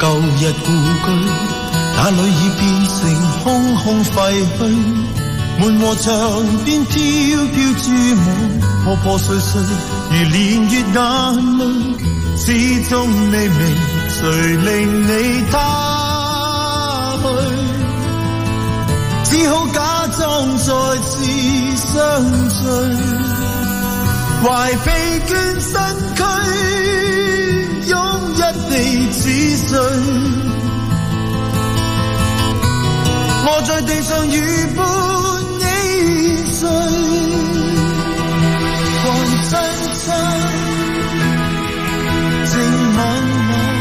舊日故居，那裏已變成空空廢墟。門和牆邊飄飄珠網，破破碎碎如年月眼淚，始終未明誰令你他去，只好假裝再次相聚，懷疲倦身軀，擁一地紙碎。我在地上如伴你睡，還親親靜晚晚，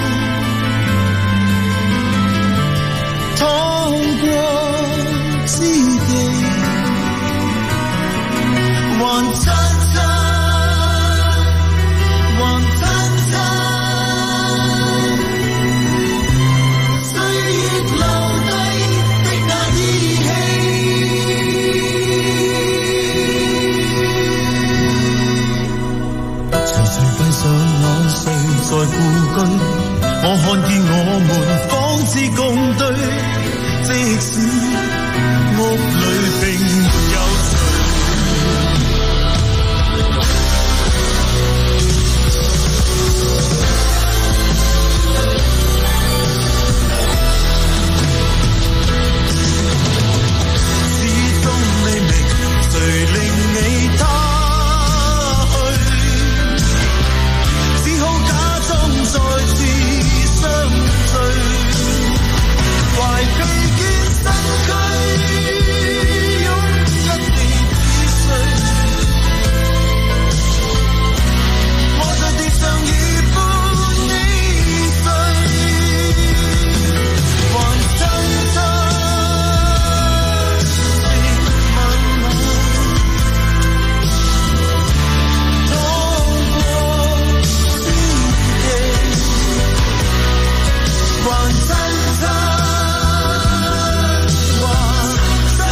趟過之地，還親親還親親。在故居，我看見我們仿似共對，即使屋裏並沒有始終未明誰令你他再次相聚，懷疲倦身軀，擁一地紙碎。我在地上如伴你睡，還親親靜晚晚，趟過之地。還親親，還親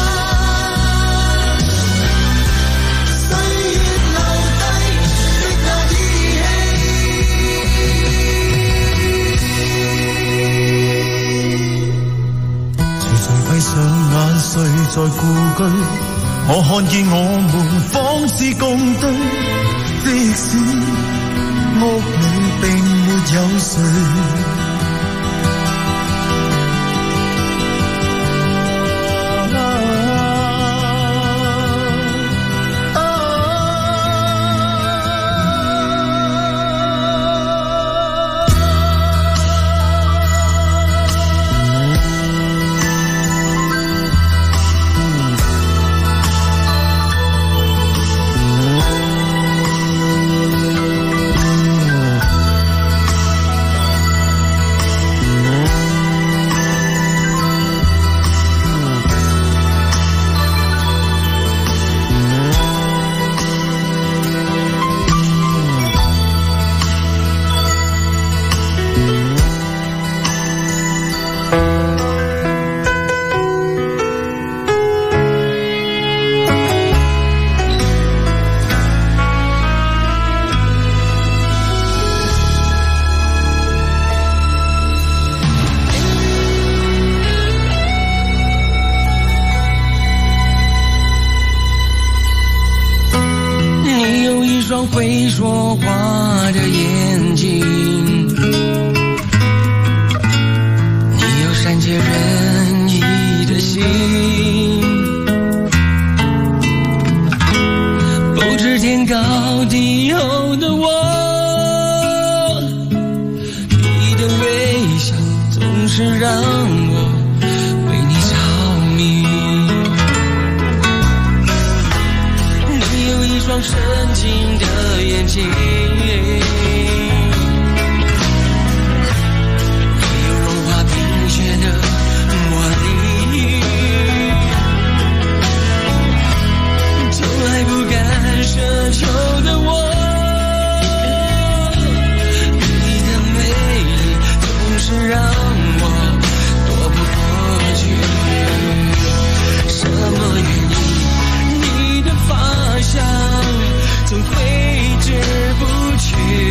親，歲月留低的那依稀。徐徐閉上眼睡在故居，我看見我們仿似共對，即使屋裏並沒有誰。 会说话的眼睛，你有善解人意的心，不知天高地厚的我，你的微笑总是让我为你着迷，你有一双深情的眼睛，你有融化冰雪的魔力，从来不敢奢求的我，你的美丽总是让我躲不过去，什么原因你的发香总挥之不去，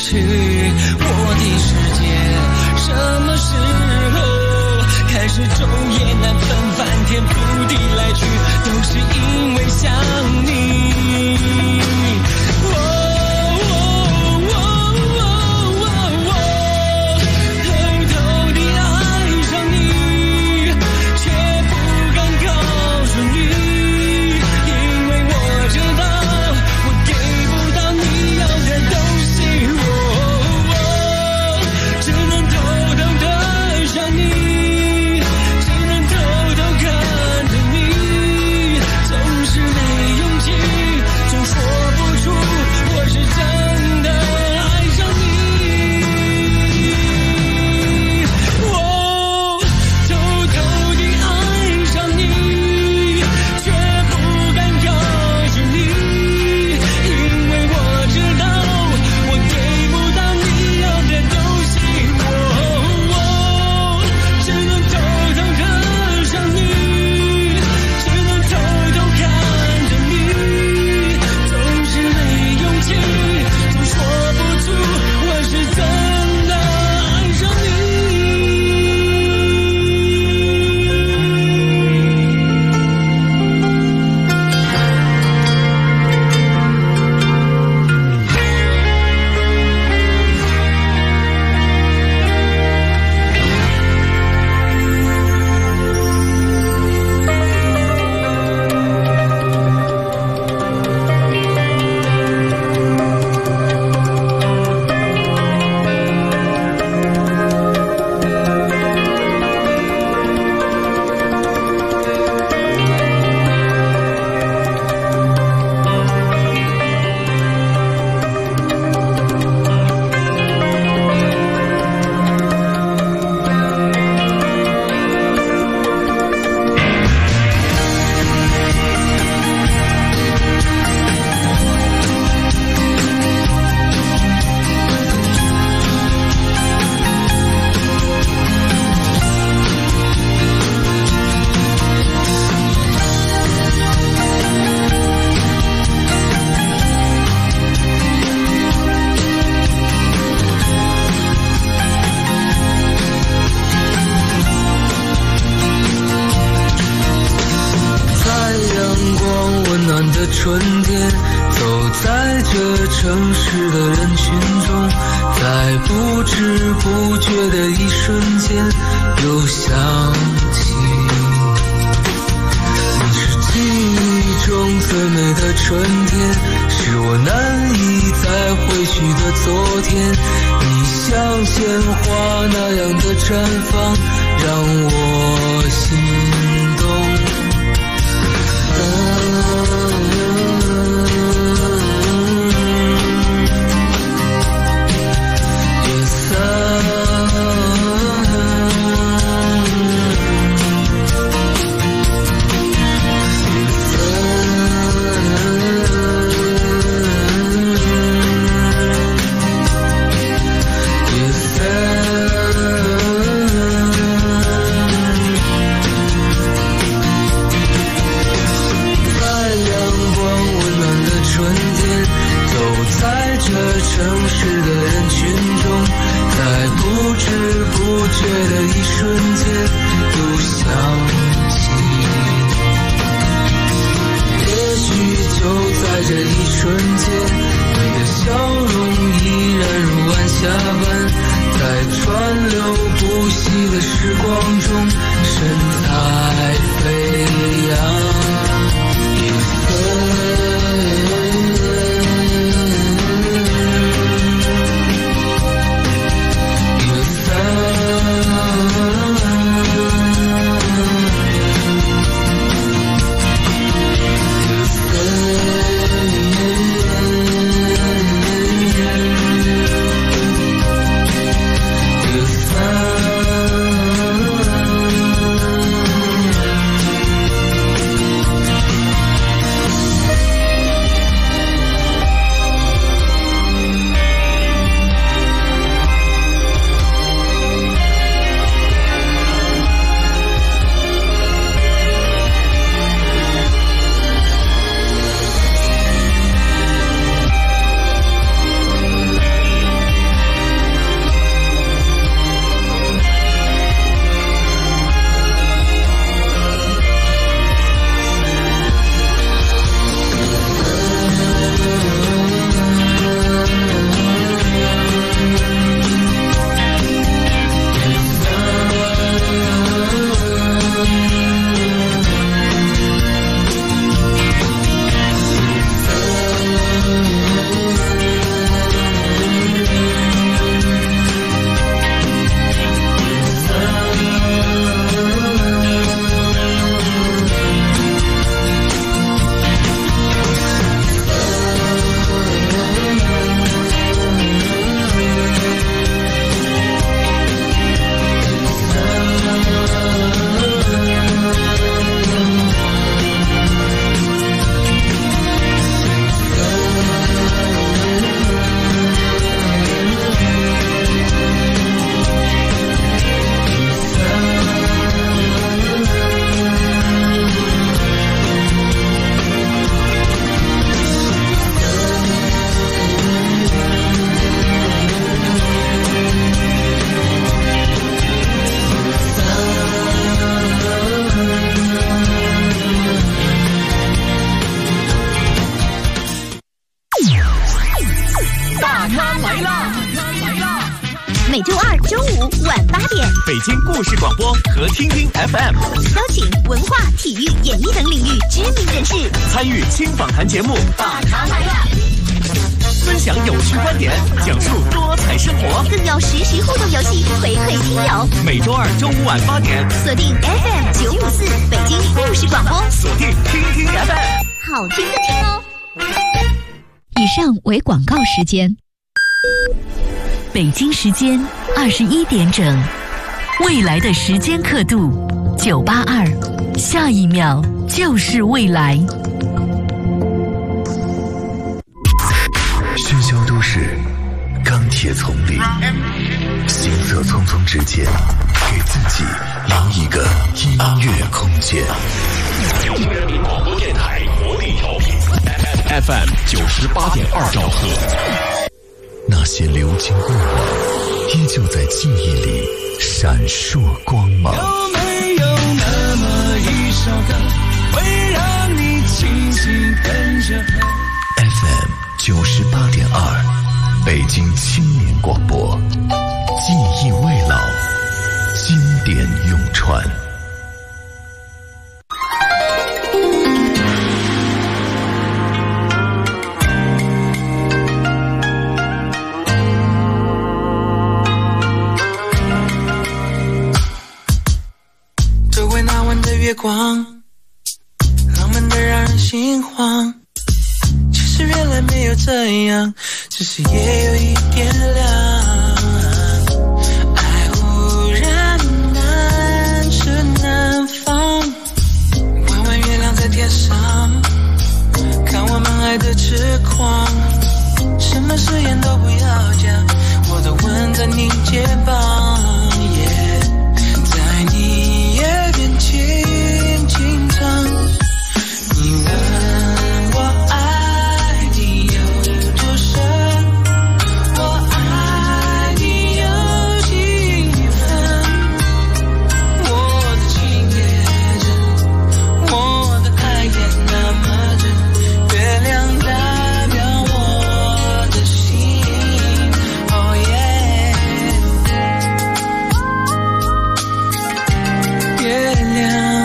去我的世界，什么时候开始昼夜难分，翻天覆地来去，都是因为想你。 春天，走在这城市的人群中，在不知不觉的一瞬间，又想起你是记忆中最美的春天，是我难以再回去的昨天。你像鲜花那样的绽放，让我心动。城市的人群中，在不知不觉的一瞬间，又想起。也许就在这一瞬间，你的笑容依然如晚霞般，在川流不息的时光中，神采飞扬。 大咖来啦！ 每周二、周五晚8点， 北京故事广播和听听 FM 邀请文化、体育、演艺等领域知名人士参与轻访谈节目《大咖来啦》，分享有趣观点，讲述多彩生活， 更有实时互动游戏回馈听友。 每周二、周五晚8点， 锁定 FM 954北京故事广播， 锁定听听 FM， 好听的听哦。 以上为广告时间。北京时间21点整，未来的时间刻度982，下一秒就是未来。 喧嚣都市，钢铁丛林，行色匆匆之间，给自己留一个音乐空间。 北京人民广播电台活力调频 FM 98.2兆赫。 那些流金过往，依旧在记忆里闪烁光芒。 有没有那么一首歌，会让你轻轻跟着和 FM 98.2，北京青年广播，记忆未老，经典永传。 月光浪漫的让人心慌，其实原来没有这样，只是也有一点凉。爱忽然难舍难放，弯弯月亮在天上，看我们爱的痴狂，什么誓言都不要讲，我都吻在你肩膀，在你耳边轻轻唱，你问我爱你有多深，我爱你有几分，我的情也真，我的爱也那么真，月亮代表我的心，哦耶，月亮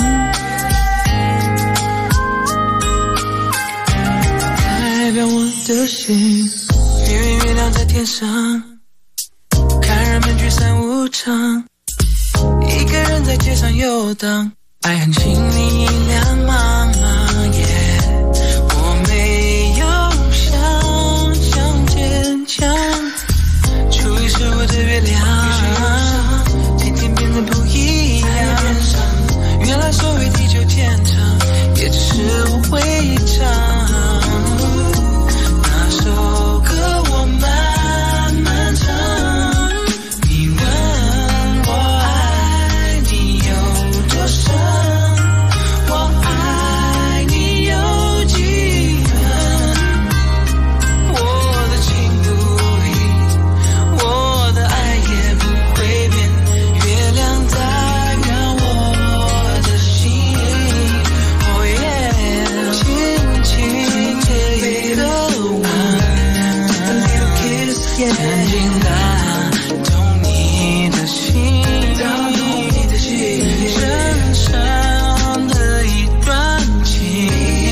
代表我的心，月亮在天上，看人们聚散无常，一个人在街上游荡，爱很轻易两茫茫耶，我没有想象坚强，初一十五的月亮，天天变得不一样，原来所谓地久天长，也只是我会唱。那首歌我慢慢唱，你问我爱你有多深，我爱你有几分，我的情不移，我的爱也不会变，月亮代表我的心，哦耶，轻轻这个吻 ，a little kiss， 渐渐打动你的心，深深的一段情，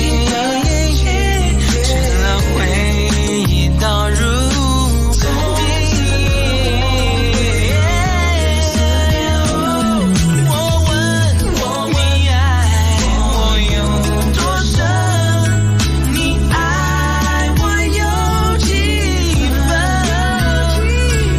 直到回忆倒入盆地，我问你爱我有多深，你爱我有几分，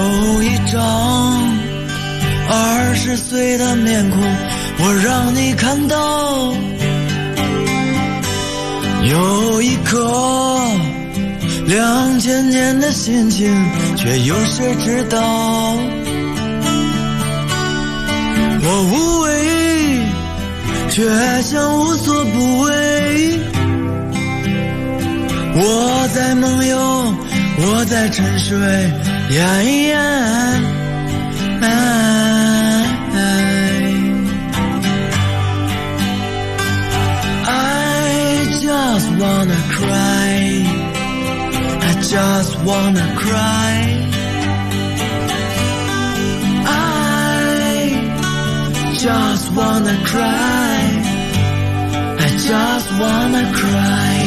有一张20岁的面孔，我让你看到。有一颗2000年的心情，却有谁知道？我无畏，却想无所不为。我在梦游，我在沉睡。I just wanna cry. I just wanna cry. I just wanna cry. I just wanna cry.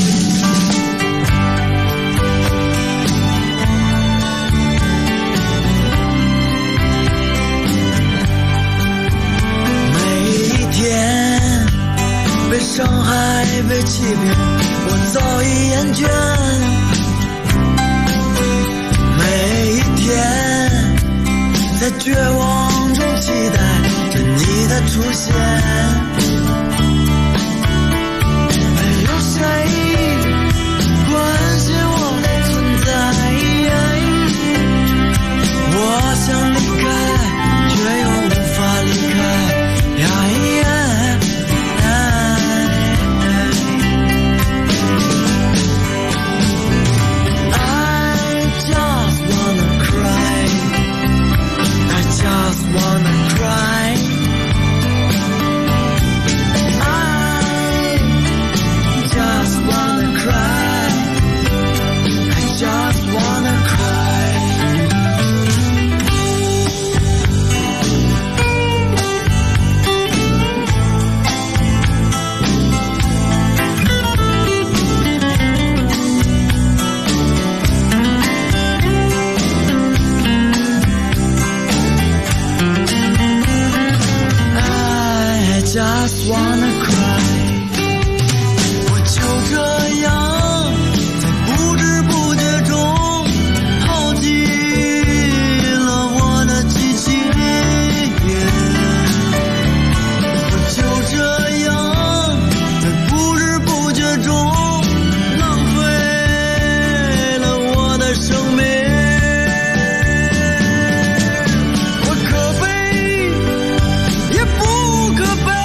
被伤害，被欺骗，我早已厌倦。每一天在绝望中期待着你的出现。没有谁关心我的存在，我想离开，却又无法离开。Wanna cry. I just wanna cry. I just wanna cry. Just wanna cry. 我就这样在不知不觉中耗尽了我的激情。我就这样在不知不觉中浪费了我的生命。我可悲也不可悲。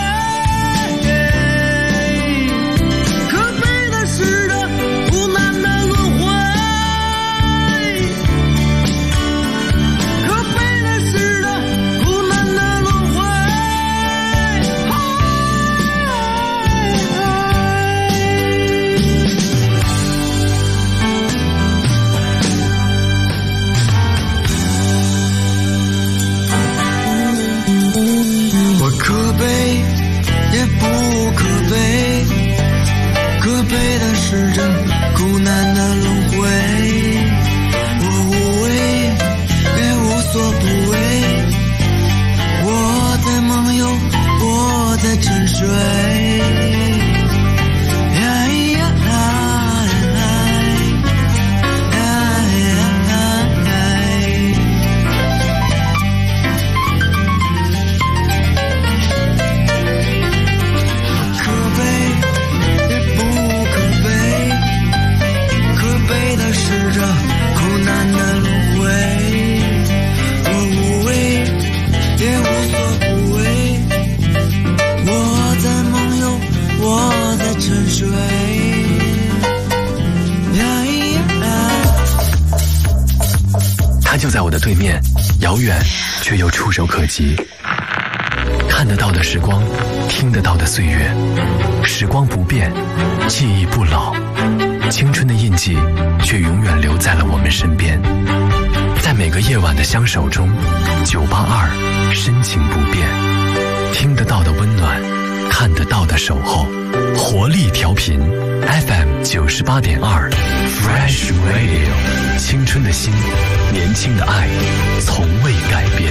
可悲也不可悲，可悲的是这苦难的轮回。我无畏也无所不为，我在梦游，我在沉睡。 他就在我的对面，遥远却又触手可及。看得到的时光，听得到的岁月，时光不变，记忆不老，青春的印记却永远留在了我们身边。在每个夜晚的相守中，982深情不变，听得到的温暖，看得到的守候，活力调频 FM 98.2 Fresh Radio， 青春的心，年轻的爱，从未改变。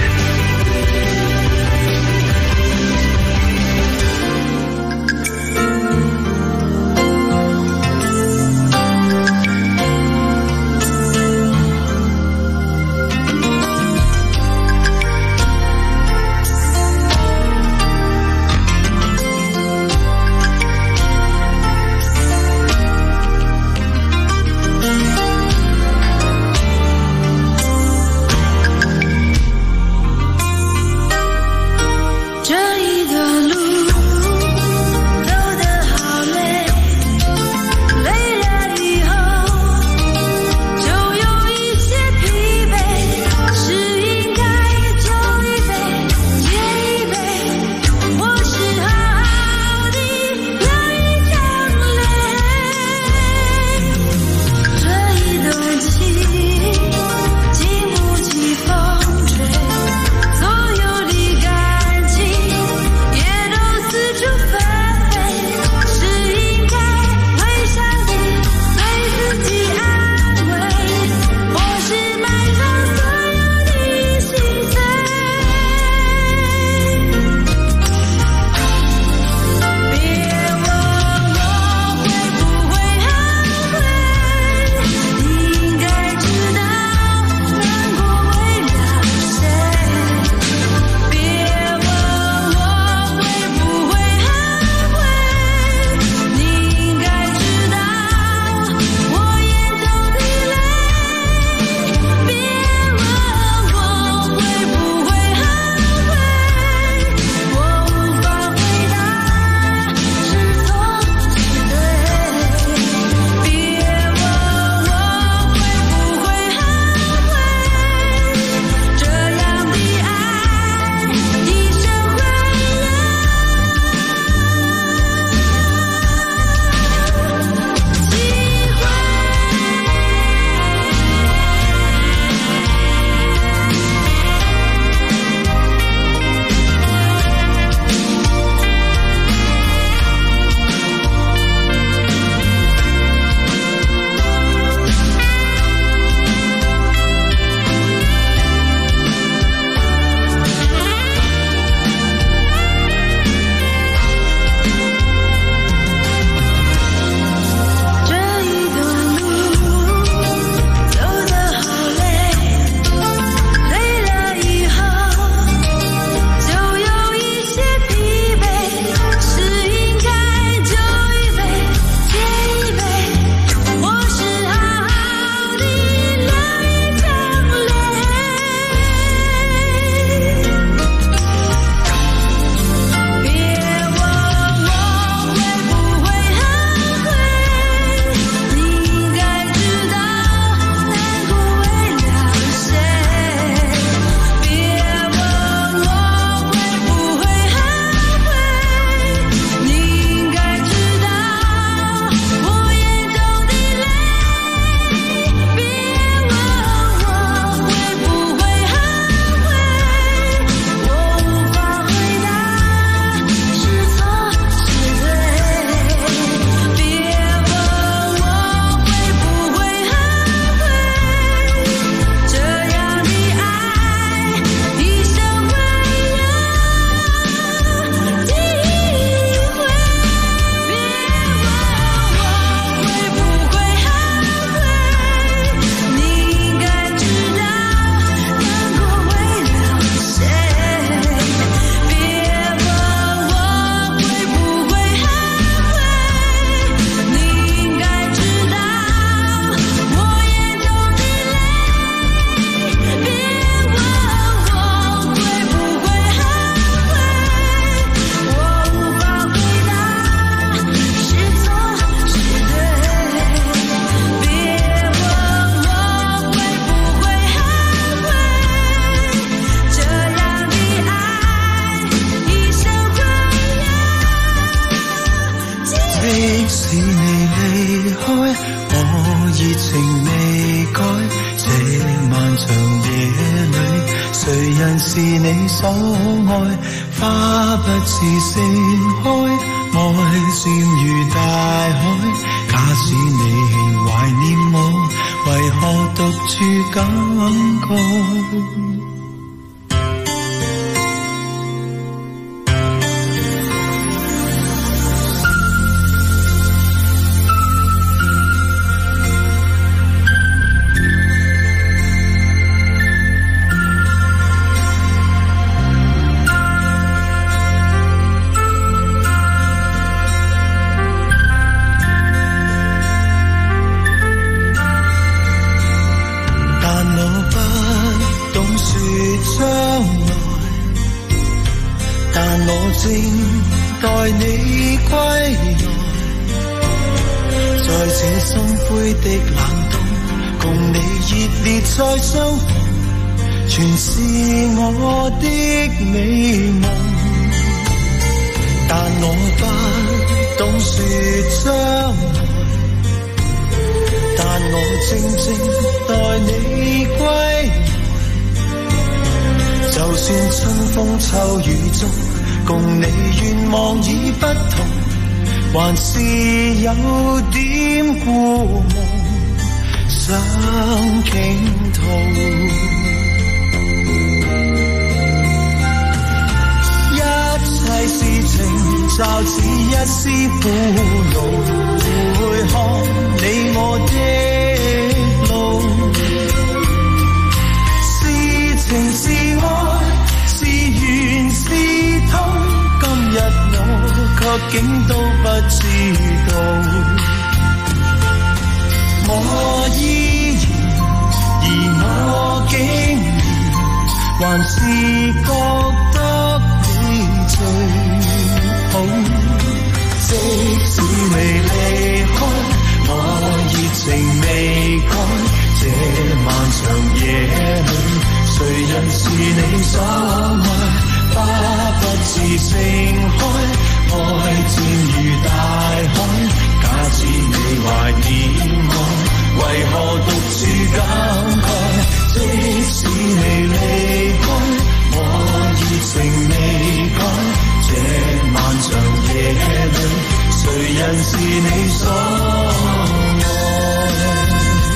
長夜裏，誰人是你所愛？花不自盛開，愛漸如大海。假使你懷念我，為何獨處感慨？正待你歸來，在這心灰的冷冬，共你熱烈再相逢，全是我的美夢。但我不懂說將來，但我靜靜待你歸來，就算春風秋雨中，共你願望已不同，還是有點故夢想傾吐。一切事情就似一絲苦惱，回看你我的路，是情是愛，是緣是痛，今日我卻竟都不知道。我依然，而我竟然還是覺得你最好。即使未離開，我熱情未改，這漫長夜裏，誰人是你所愛？花不自盛開，愛漸如大海。假使你懷念我，為何獨處感慨？即使你離開，我熱情未改。這漫長夜裏，誰人是你所愛？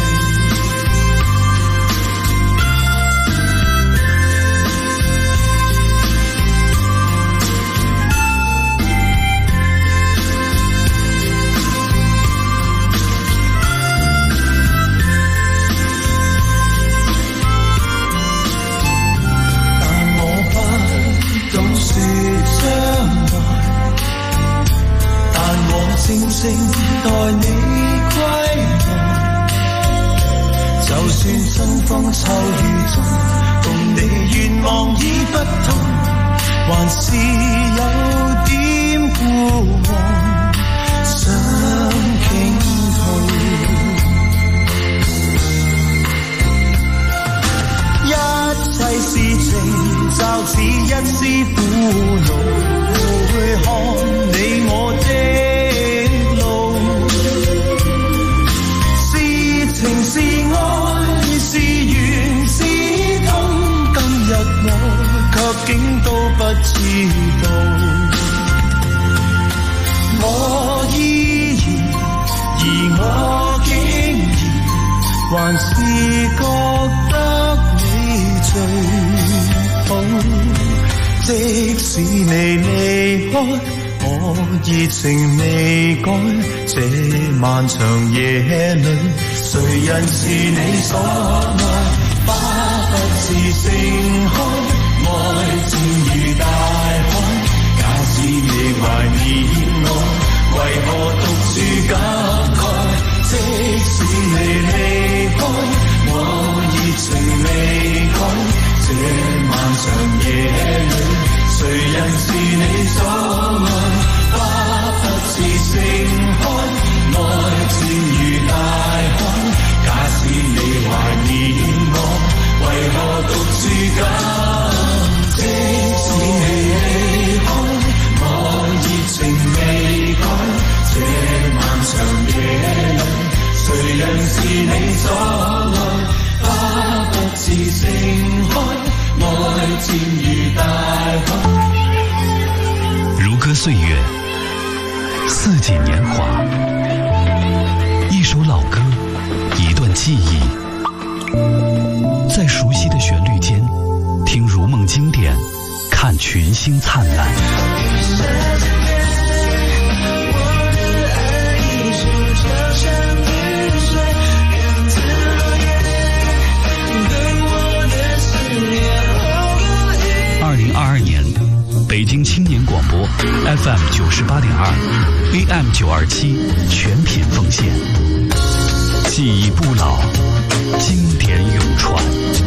靜靜待你歸來，就算春風秋雨中，共你願望已不同，還是有點故夢想傾吐。一切事情就似一絲苦惱，回看你我的情是愛，是緣是痛，今日我卻竟都不知道。我依然，而我竟然還是覺得你最好。即使你離開，我熱情未改，這漫長夜裏，誰人是你所愛？花不自盛開，愛漸如大海。假使你懷念我，為何獨處感慨？即使你離開，我熱情未改。這漫長夜裏，誰人是你所愛？花不自盛開，愛漸如大海。假使你懷念我，為何獨處感？即使你離開，我熱情未改。這漫長夜裏，誰人是你所愛？花不自岁月，四季年华，一首老歌，一段记忆，在熟悉的旋律间，听如梦经典，看群星灿烂。2022年，北京青年广播 FM 98.2 AM 927全品奉献，记忆不老，经典永传。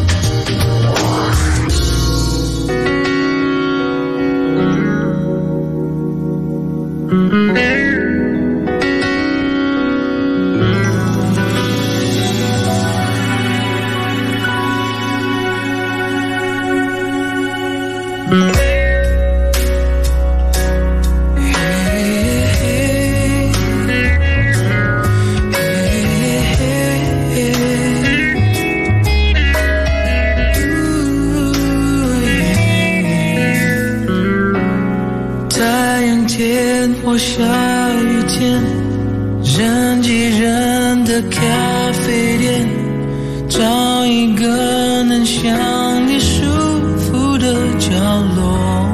或下雨天，人挤人的咖啡店，找一个能想你舒服的角落，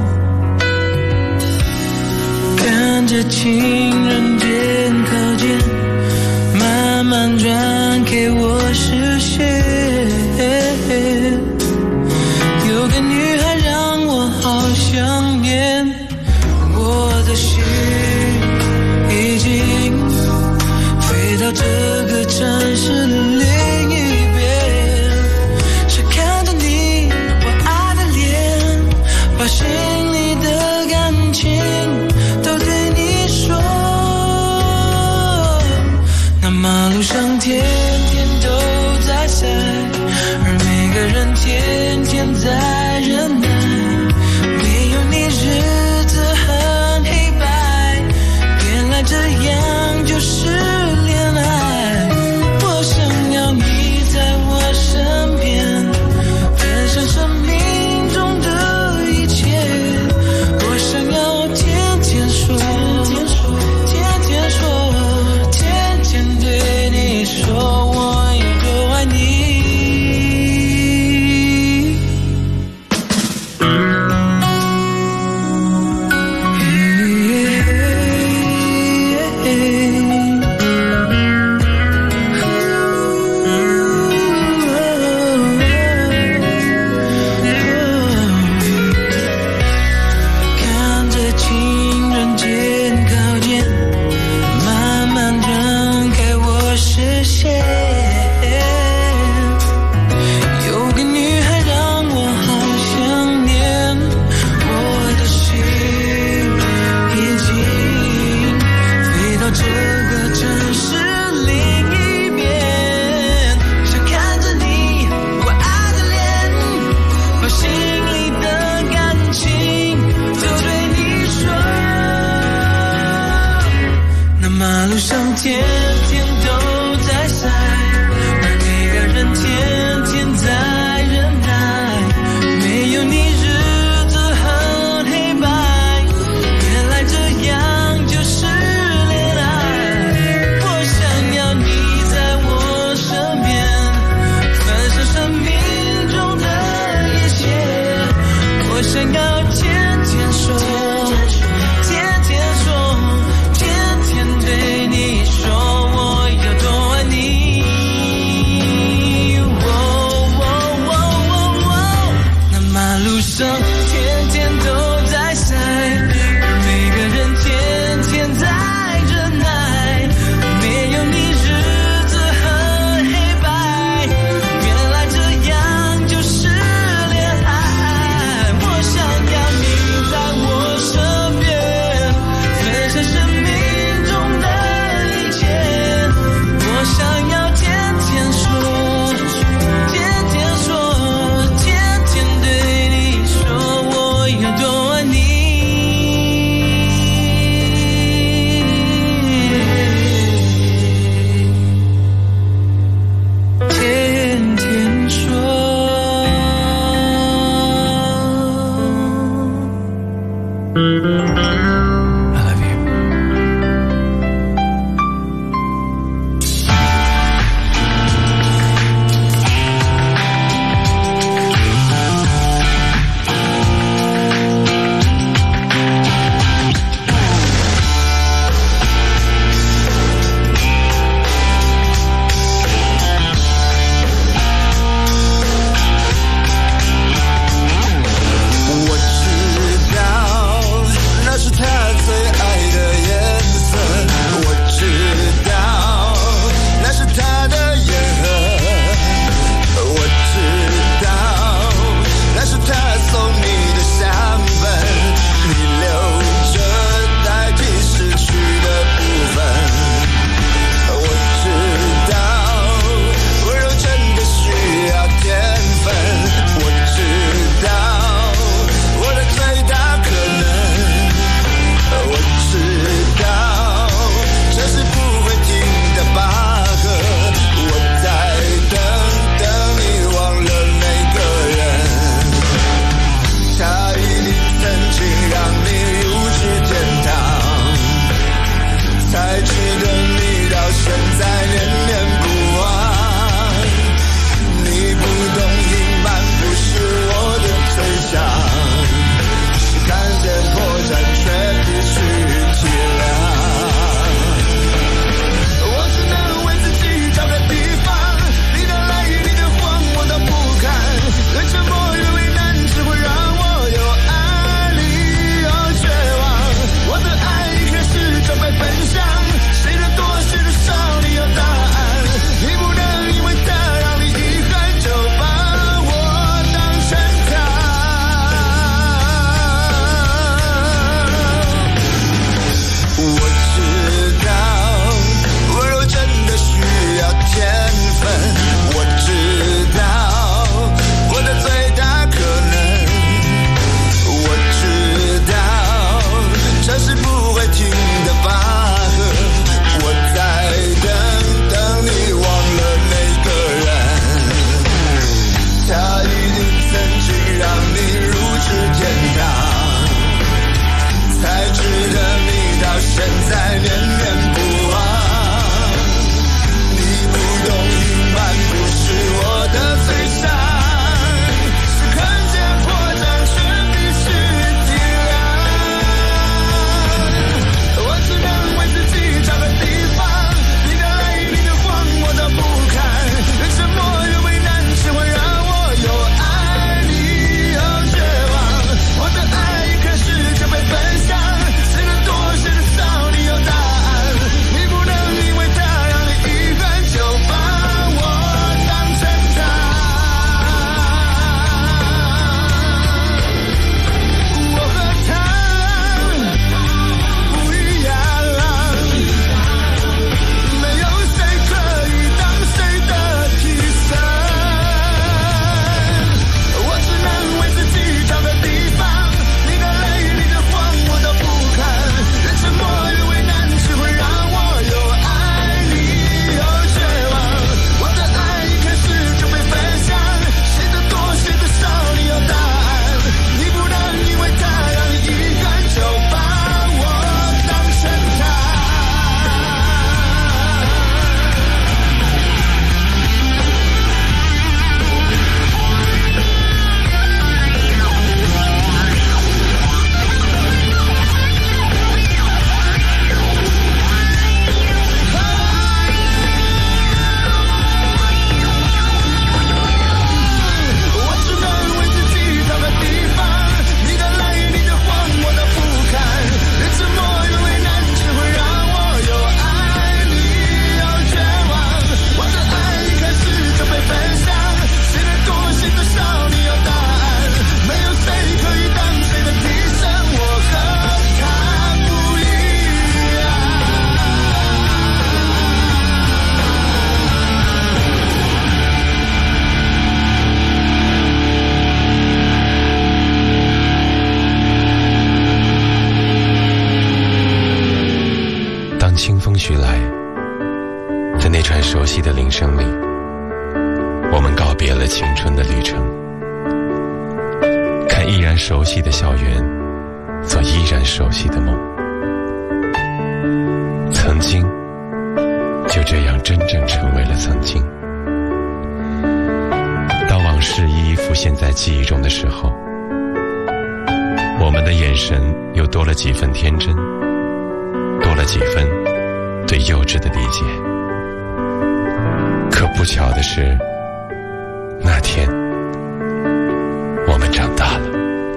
看着情人节靠近，慢慢转给我视线。有个女孩让我好想念，我的心已经飞到这个城市另一边，只看着你我爱的脸，把心里的感情都对你说。那马路上天天都在塞，而每个人天天在忍耐，没有你日子很黑白，原来这样就是恋爱。我想要你在我身边，分享生命中的一切，我想要天天说，天天说，天天对你说我有多爱你。 天堂，才值得你到现在念念不忘。你不懂隐瞒不是我的最伤，是看见破绽却必须体谅。我只能为自己找个地方，你的泪你的谎我都不看，越沉默越为难，只会让我又爱你又绝望。我的爱一开始就被分享，谁的多谁的少你有答案，你不能因为他让你遗憾就把我当成他。我和他不一样，没有谁可以当谁的替身，我只能为自己找个地方，你的泪你的谎我都不看，越沉默越为难，只会让我又爱你又绝望。我的爱一开始就被分享，谁的多谁的少你有答案，你不能因为他让你遗憾就把我当成他。我只能为自己找个地方，你的泪你的谎我都不看，越沉默越为难，只会让我又爱你又绝望。我的爱一开始就被分享，谁的多谁的少你有答案，没有谁可以当谁的替身，我和他不一样。 当清风徐来，在那串熟悉的铃声里，我们告别了青春的旅程，看依然熟悉的校园，做依然熟悉的梦。曾经就这样真正成为了曾经。当往事一一浮现在记忆中的时候，我们的眼神又多了几分天真，多了几分对幼稚的理解。可不巧的是，那天我们长大了。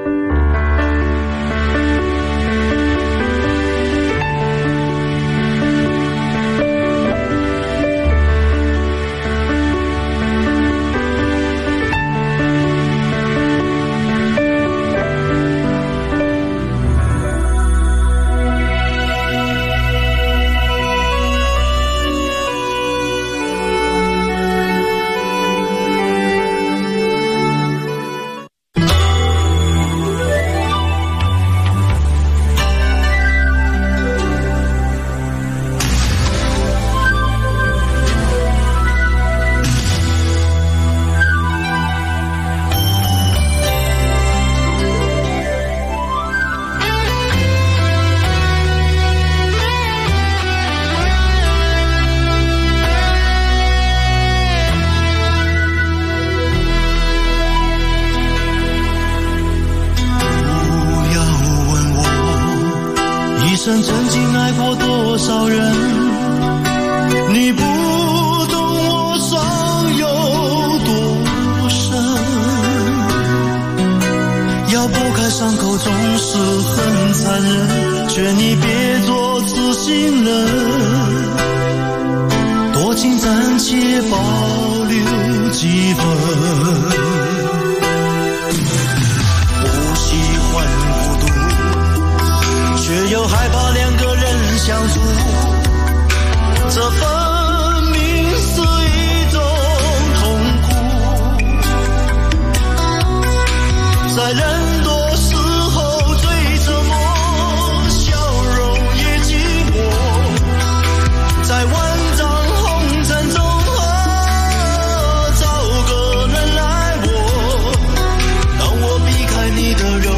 生曾经爱过多少人，你不懂我伤有多深，要拨开伤口总是很残忍，劝你别做痴心人，多情暂且保留几分，不喜欢孤独，却又害怕两个人相处，这分明是一种痛苦，在人多时候最折磨，笑容也寂寞，在万丈红尘中找个人来握，当我避开你的柔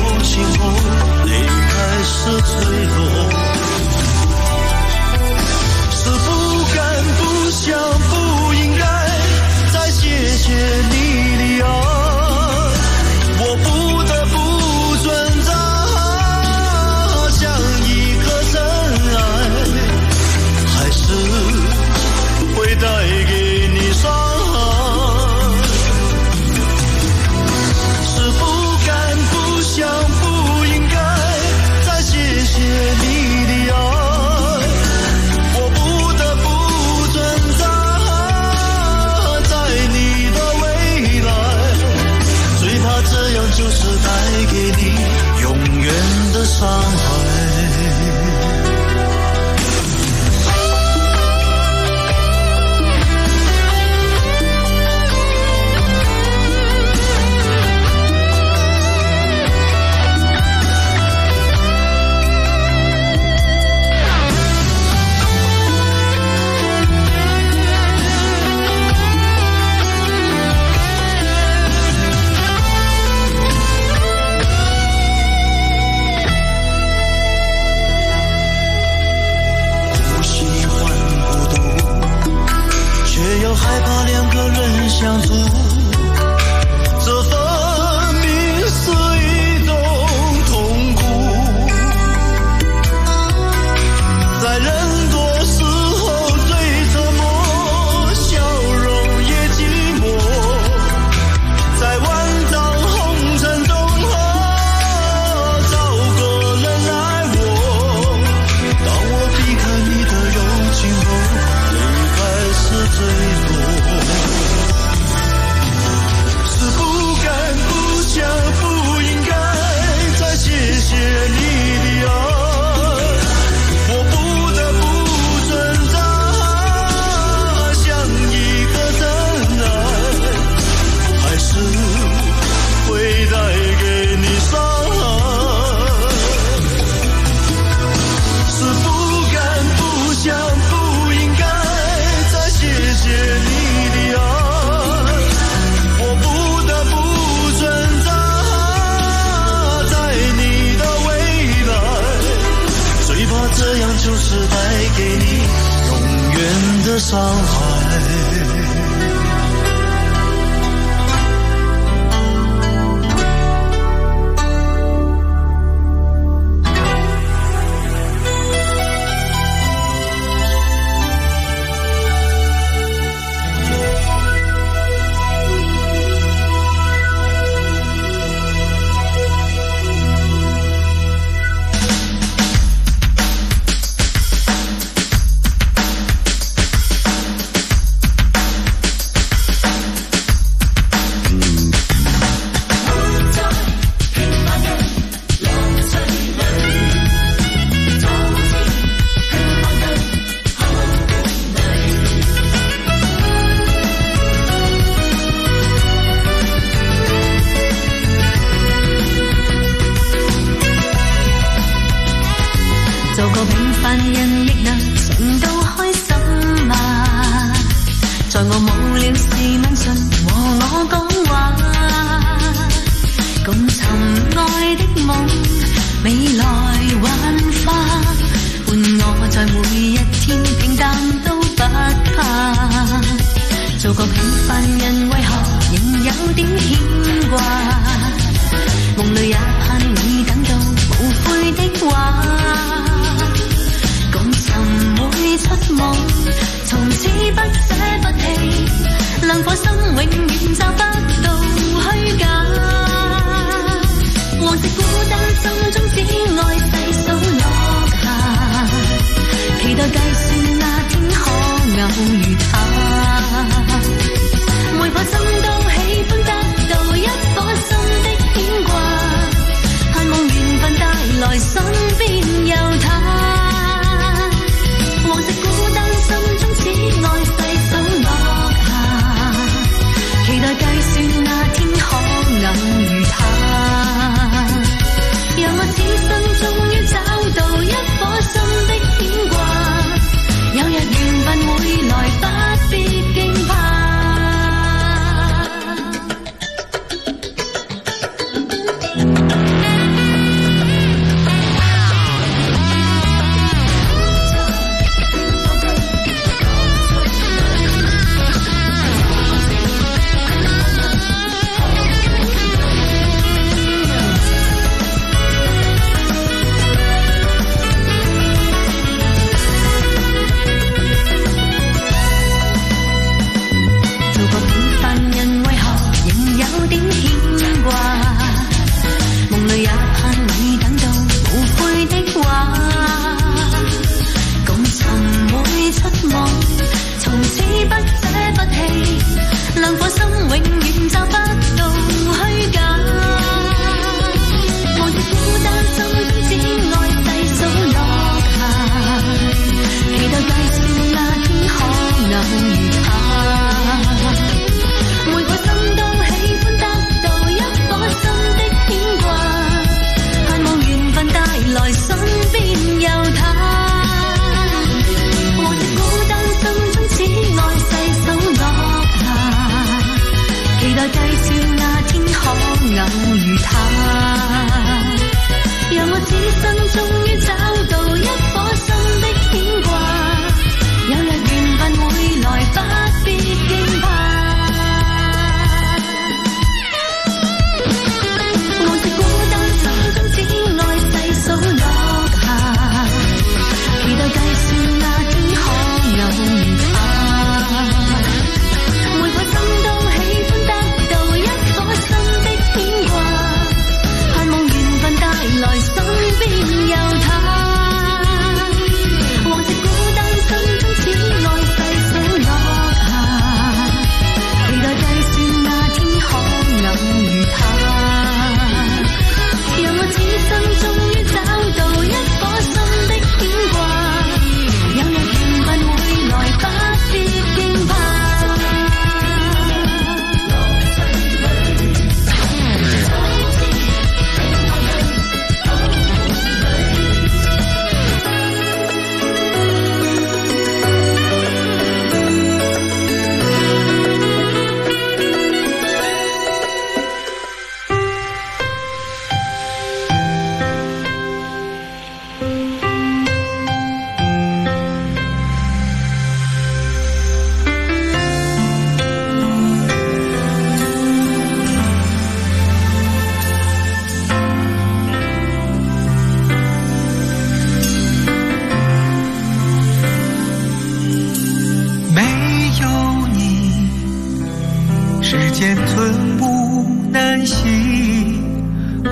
的伤害。 期待繼續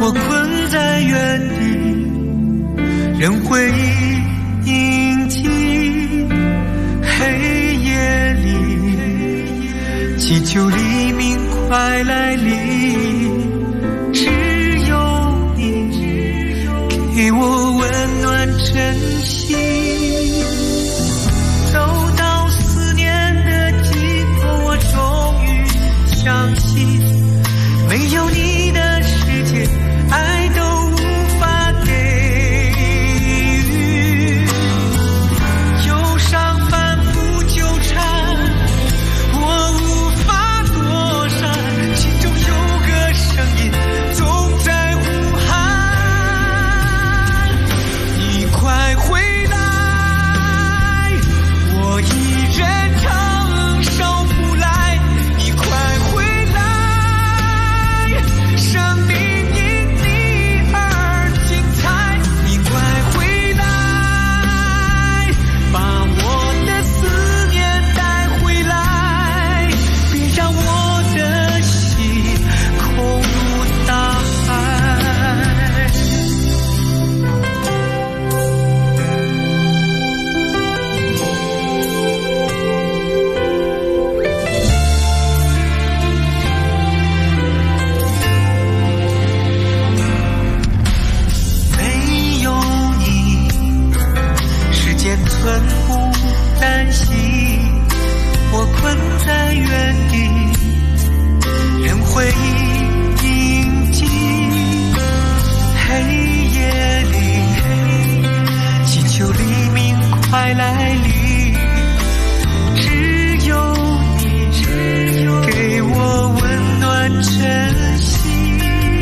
我困在原地，任回忆印记。黑夜里，祈求黎明快来临。只有你给我温暖真心。走到思念的尽头，我终于相信，没有你的世界，爱都无法给予。忧伤反复纠缠，我无法躲闪，心中有个声音总在呼喊，你快回来，我一人承受不来，你快回来，生命因你而精彩，你快回来，把我的思念带回来，别让我的心空如大海。没有你，时间寸步难行，我困在原地，任回忆印记。黑夜里，祈求黎明快来临。只有你给我温暖真心。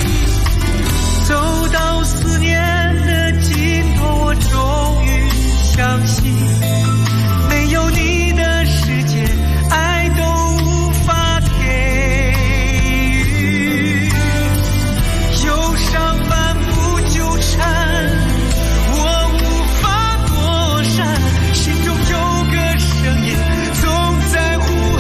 走到思念的尽头，我终于相信，没有你的世界，爱都无法给予。忧伤反复纠缠，我无法躲闪，心中有个声音总在呼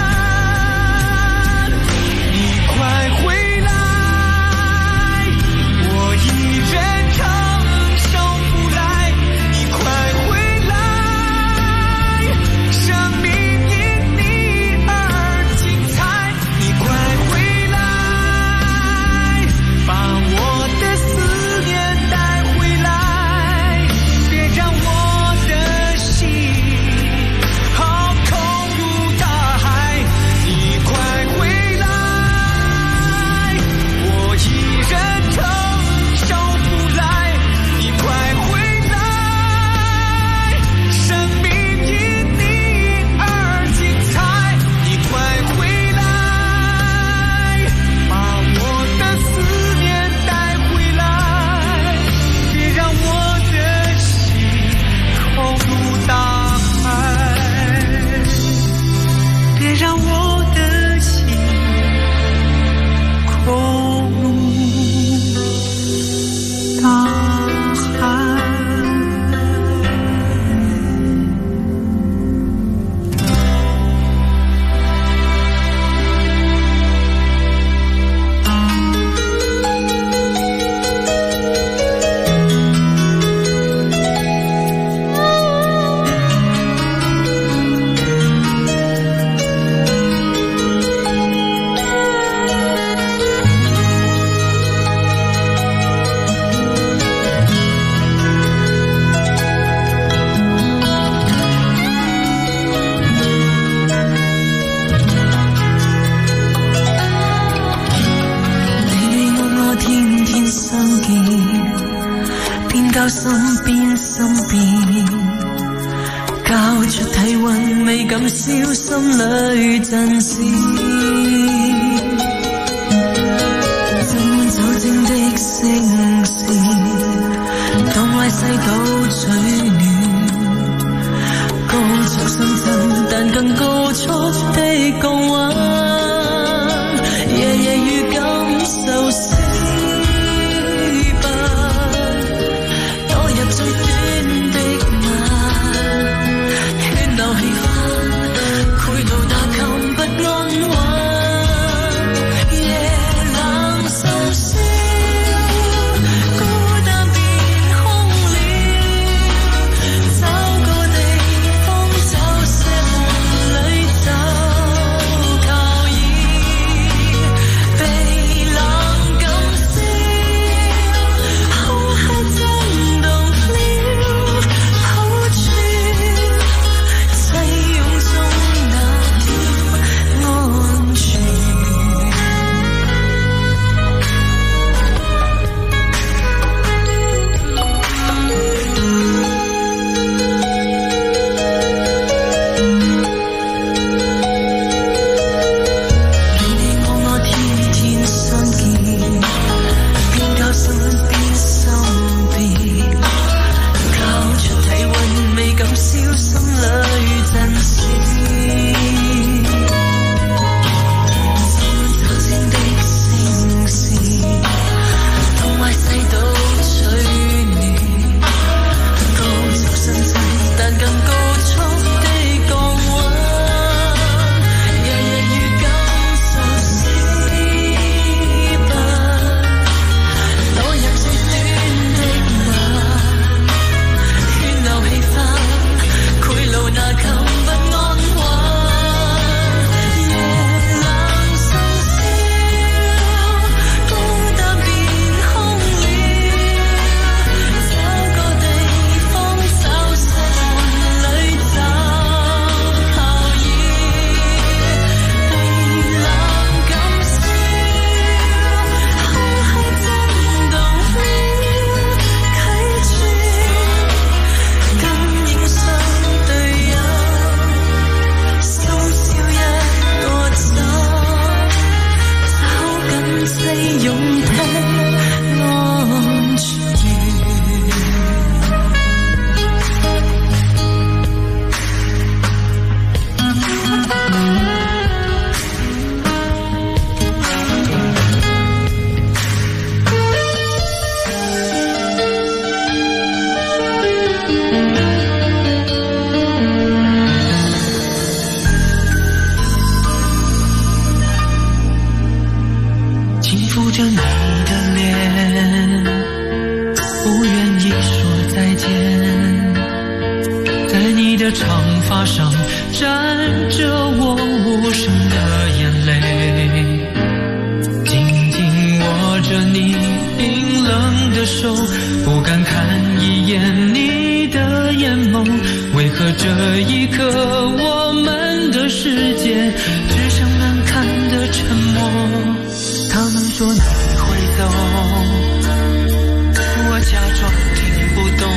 喊，你快回来，我一人承受不来，你快回来，生命因你而精彩，你快回来，把我的思念带回来，别让我的心好空如大海，你快回来，我一人承受不来，你快回来，生命因你而精彩，你快回来，把我的思念带回来，别让我的心空如大海，别让我的心空如大海。你我我天天相見，變交心邊心變，交出體溫未敢消心裏震顫，浸滿酒精的聲線，當歪西島取暖，高速深圳但更高速的降溫，夜夜與感受死吧，墮入最短的晚，喧鬧氣氛，繪圖打琴不安穩。 轻抚着你的脸，不愿意说再见，在你的长发上沾着我无声的眼泪，紧紧握着你冰冷的手，不敢看一眼你的眼眸，为何这一刻我们的世界只剩难堪的沉默？他们说你会走，我假装听不懂，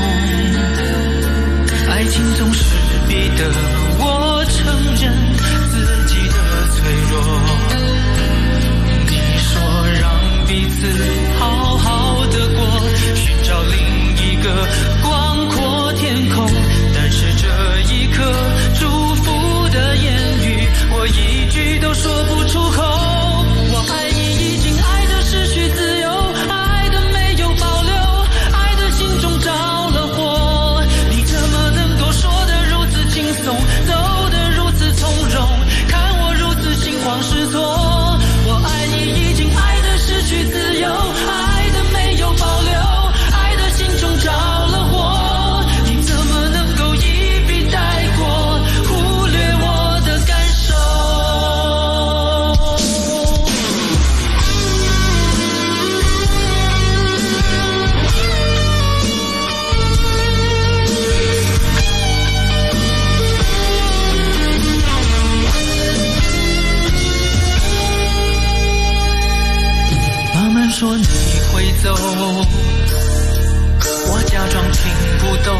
爱情总是逼得我承认自己的脆弱。你说让彼此好好的过，寻找另一个广阔天空，但是这一刻祝福的言语我一句都说不出口。我爱你已经爱得失去自由，爱得没有保留，爱的心中着了火，你怎么能够说得如此轻松，走得如此从容，看我如此心慌失措。我爱你已经爱得失去自由，爱得没有保留，爱的心中着了火，你怎么能够一笔带过，忽略我的感受。妈妈说你会走，我假装听不懂，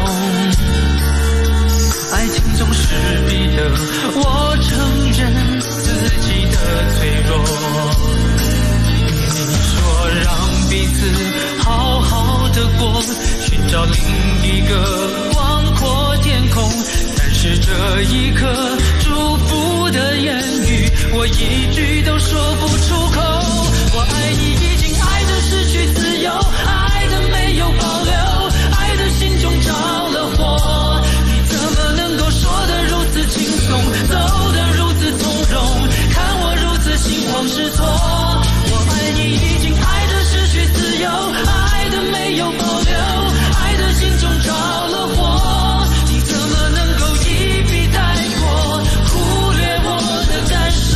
爱情总是逼得我承认自己的脆弱。你说让彼此好好的过，寻找另一个广阔天空，但是这一刻祝福的言语我一句都说不出口。我爱你已经爱得失去自由，爱得没有保留，爱的心中着了火，你怎么能够说得如此轻松，走得如此从容，看我如此心慌失措。我爱你已经爱得失去自由，爱得没有保留，爱的心中着了火，你怎么能够一笔带过，忽略我的感受。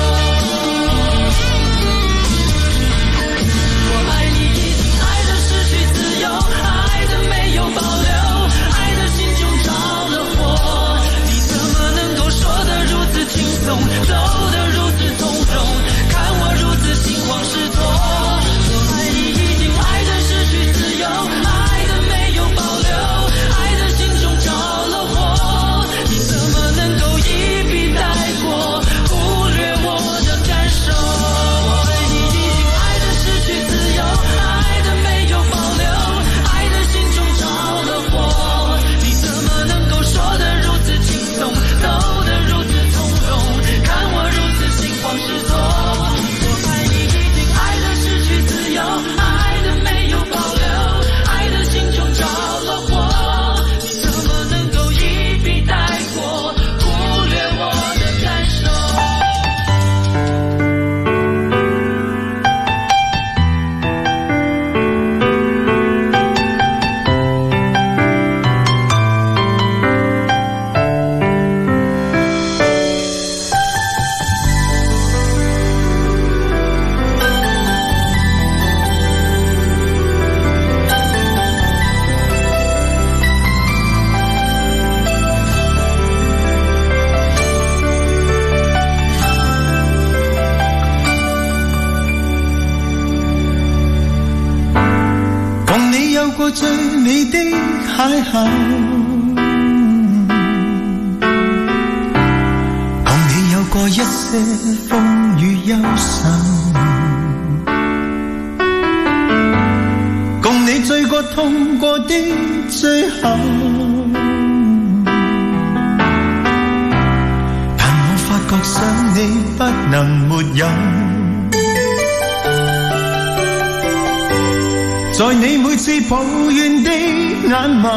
我爱你已经爱得失去自由，爱得没有保留，爱的心中着了火，你怎么能够说得如此轻松，走得如此从容，看我如此心慌失措。我爱你已经爱得失去自由，爱得没有保留，爱的心中着了火，你怎么能够一笔带过，忽略我的感受。我爱你已经爱得失去自由，爱得没有保留，爱的心中着了火，你怎么能够说得如此轻松，走得如此从容，看我如此心慌失措。我爱你已经爱得失去自由，爱得没有保留，爱的心中着了火，你怎么能够一笔带过，忽略我的感受。共你有過最美的邂逅，共你有過一些風雨憂愁，共你醉過痛過的最後，但我發覺想你不能沒有，在你每次抱怨的眼眸，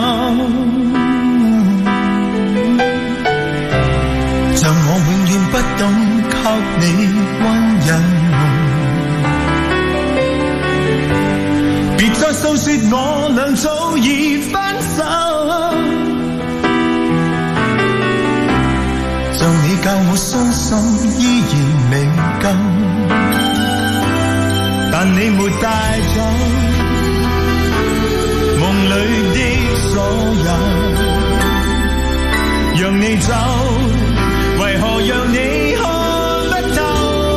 像我永遠不懂給你溫柔。 說我倆早已分手，像你教我傷心依然未夠，但你沒帶走夢裏的所有，讓你走，為何讓你看不透？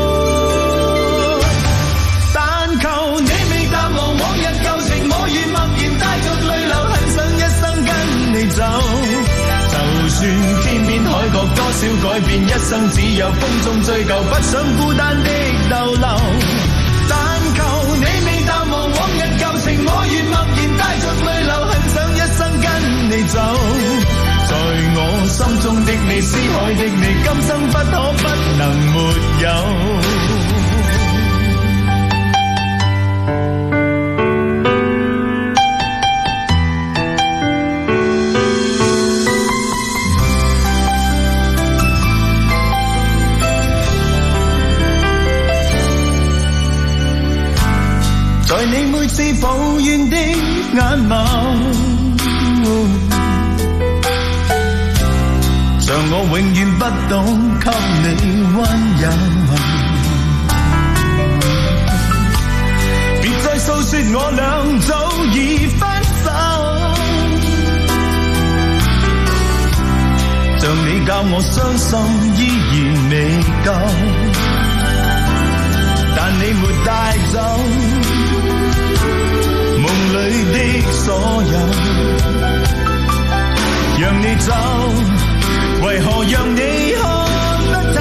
但求你未淡忘往日舊情，我願默然帶着淚流，很想一生跟你走。就算天邊海角多少改變，一生只有風中追究，不想孤單的逗留。但求你未淡忘往日舊情，我願默然帶着淚流，很想一生跟你走。在我心中的你，思海的你，今生不可不能沒有。在你每次抱怨的眼眸，像我永遠不懂給你溫柔。別再訴說我倆早已分手，像你教我傷心依然未夠，但你沒帶走夢裏的所有，讓你走，為何讓你看不透？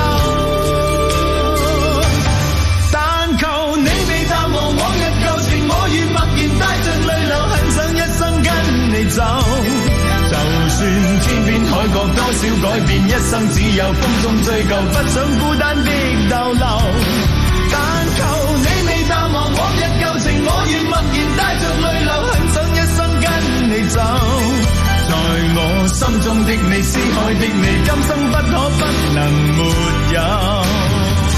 但求你未淡忘往日舊情，我願默然帶着淚流，很想一生跟你走。就算天邊海角多少改變，一生只有風中追究，不想孤單的逗留。但求你未淡忘往日舊情，我願默然帶着淚流，很想一生跟你走。在我心中的你，思海的你，今生不可不能沒有。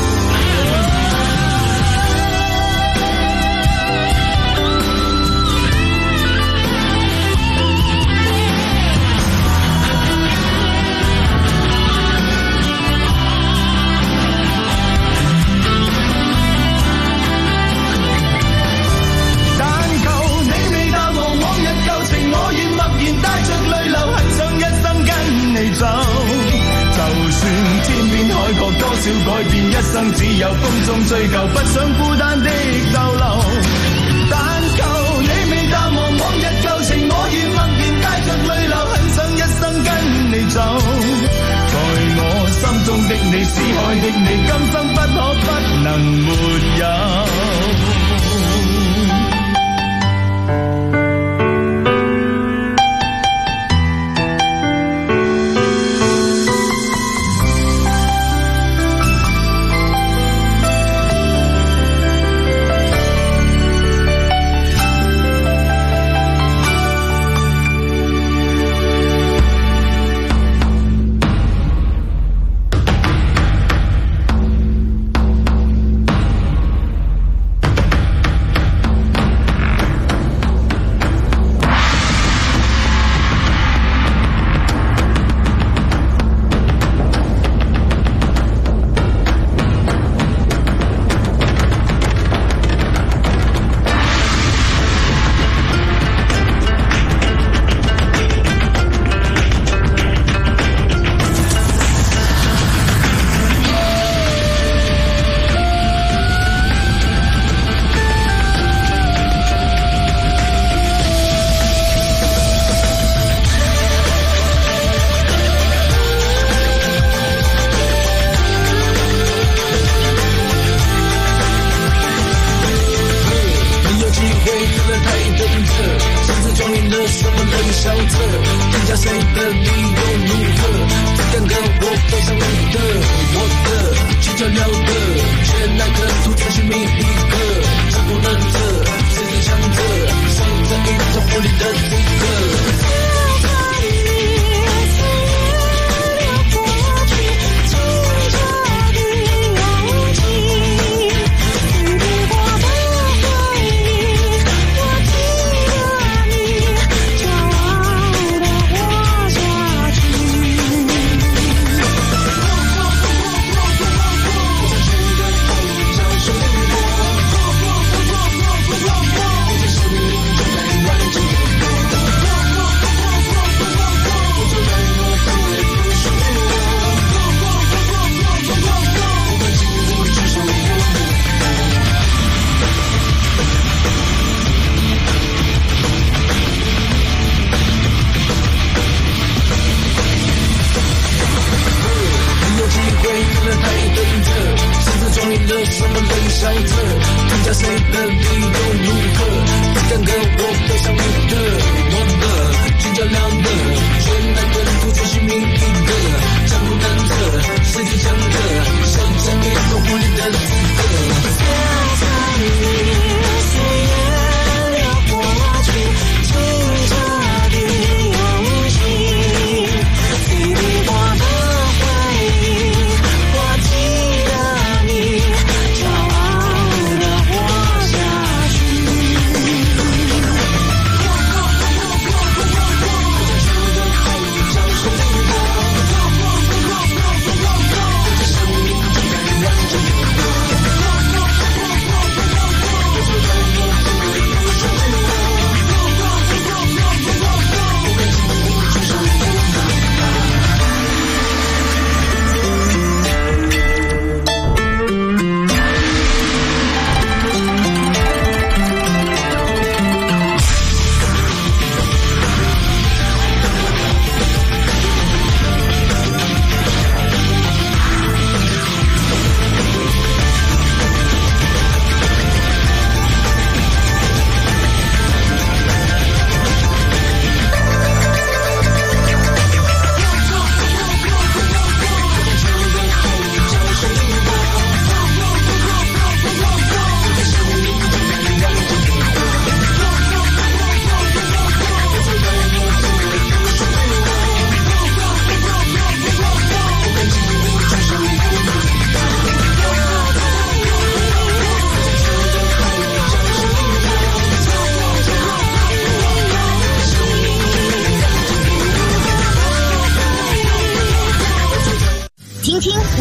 帶着淚流，很想一生跟你走。就算天邊海角多少改變，一生只有風中追究，不想孤單的逗留。但求你未淡忘往日舊情，我願默然帶着淚流，很想一生跟你走。在我心中的你，思海的你，今生不可不能沒有。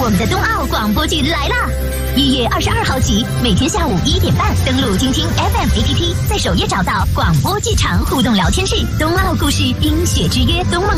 我们的冬奥广播剧来啦！1月22号起，每天下午1点半，登录听听 FM APP， 在首页找到广播剧场互动聊天室，冬奥故事、冰雪之约、冬梦